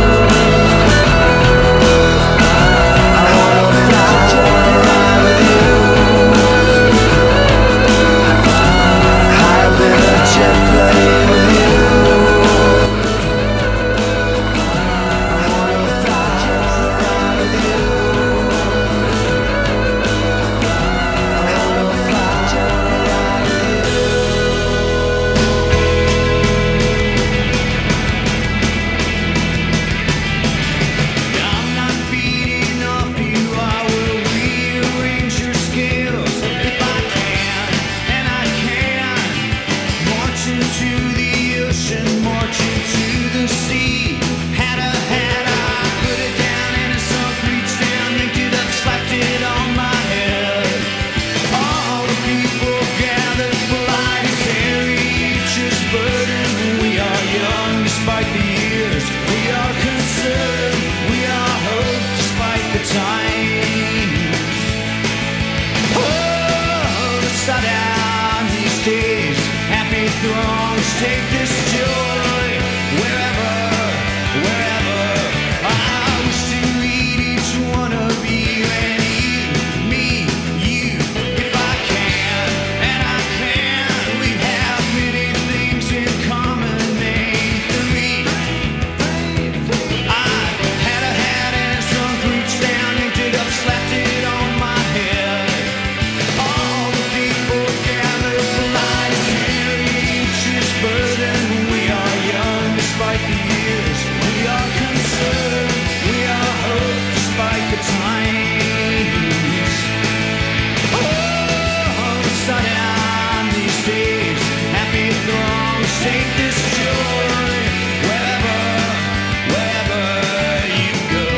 I wanna fly, wanna ride with you. I've been a jet plane with you. Take this joy wherever, wherever. I wish to lead each one of you and you, me, you, if I can, and I can. We have many things in common, name 3. I had a hat and some reached down, yanked it up, slapped it on my head. All the people gathered for life, carry each burden. We are young despite the years. We are concerned. We are hope despite the times. Oh, sundown these days. Happy throngs take this joy wherever, wherever you go.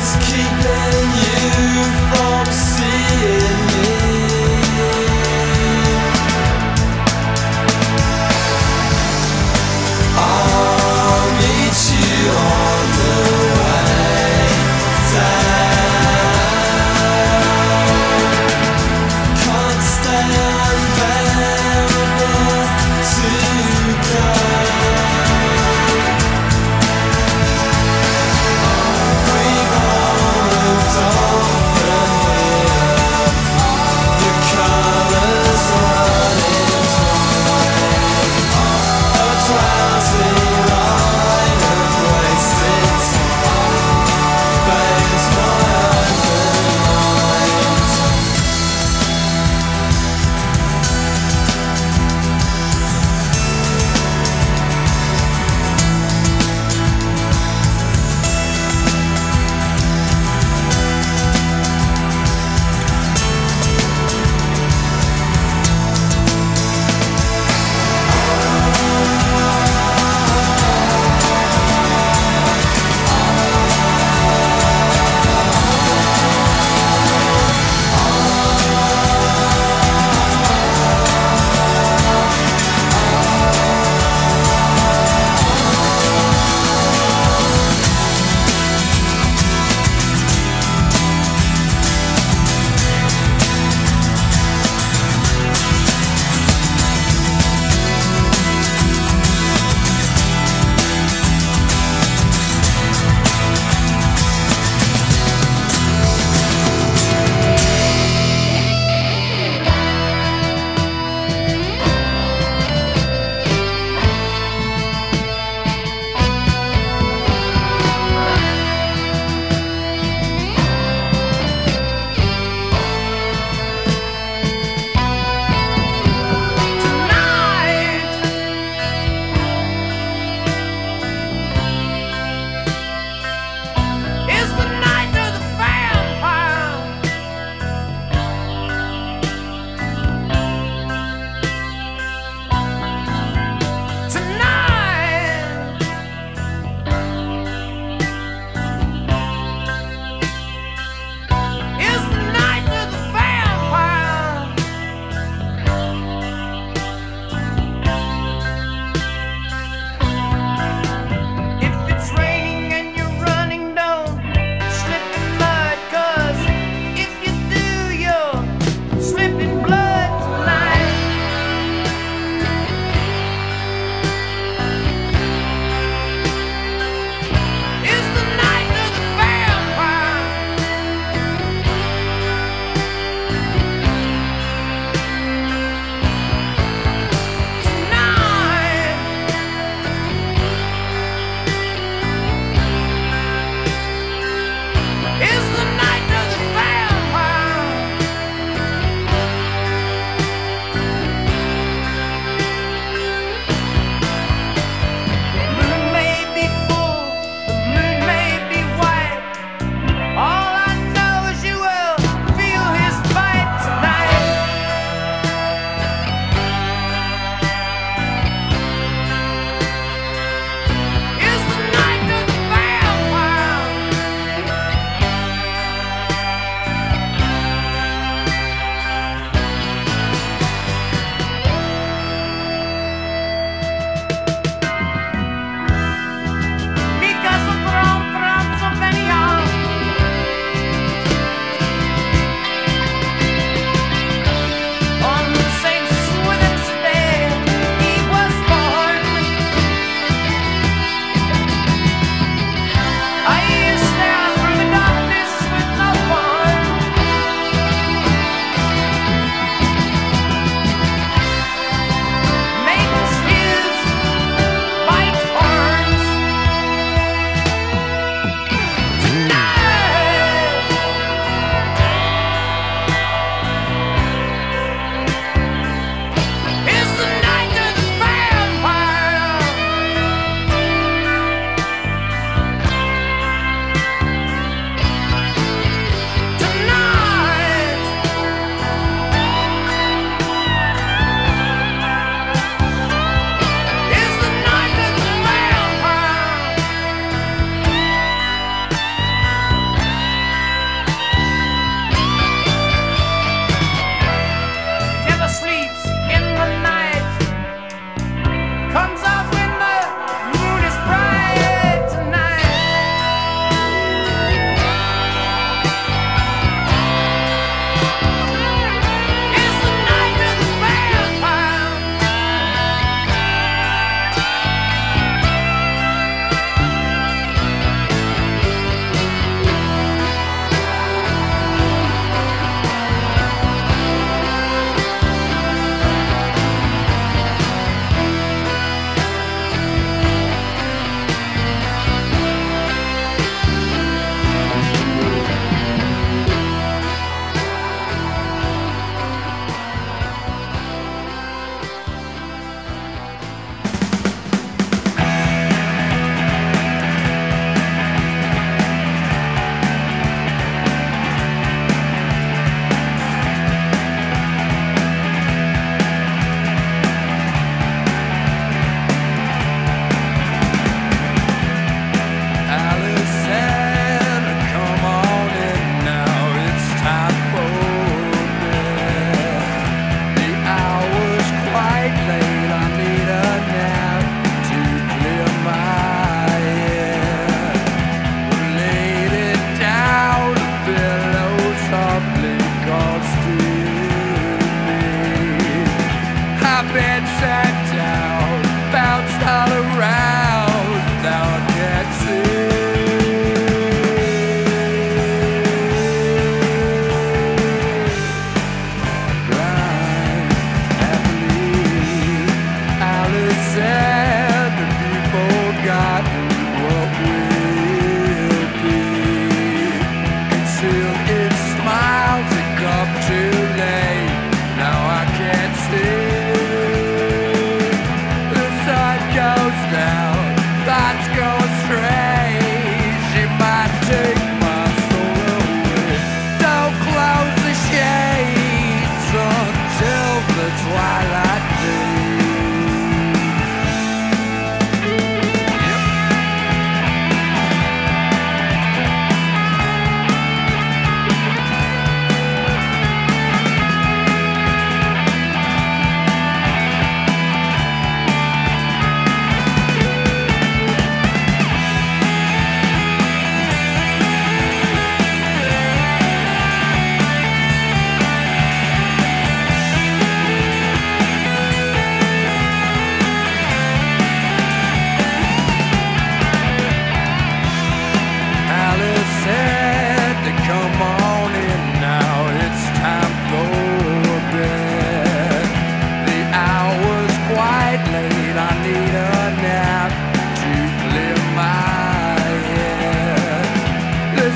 We've all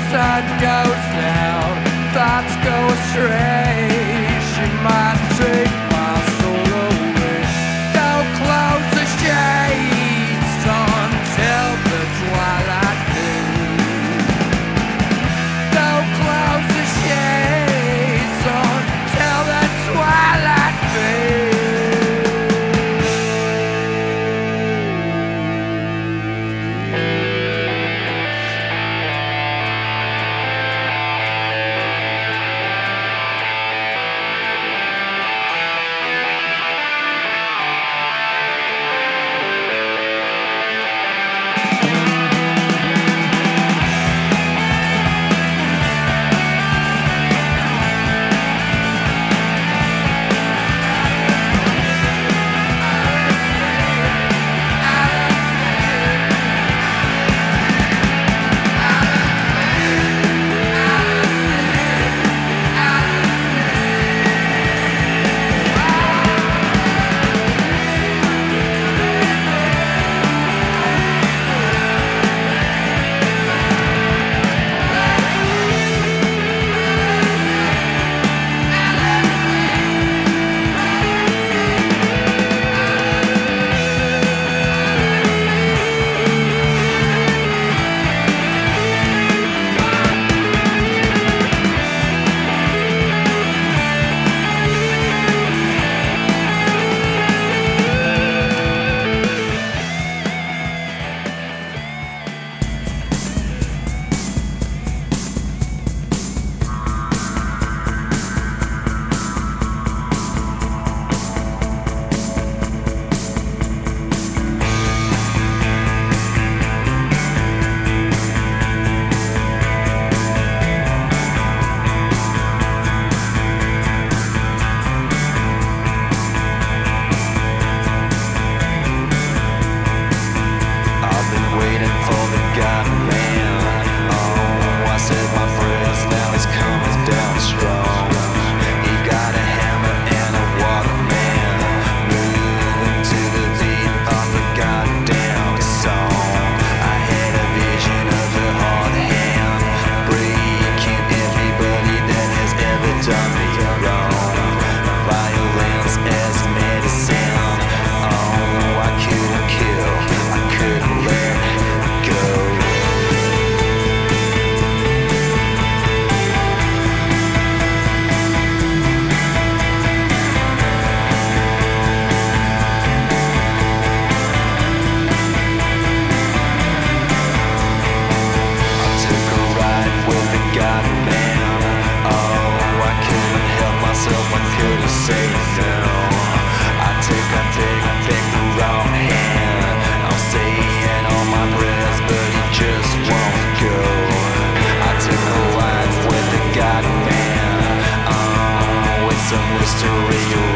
sun goes down, thoughts go astray. She might take my soul away. Don't close the shades until the twilight fades. Don't close the shades until the twilight fades. Some mystery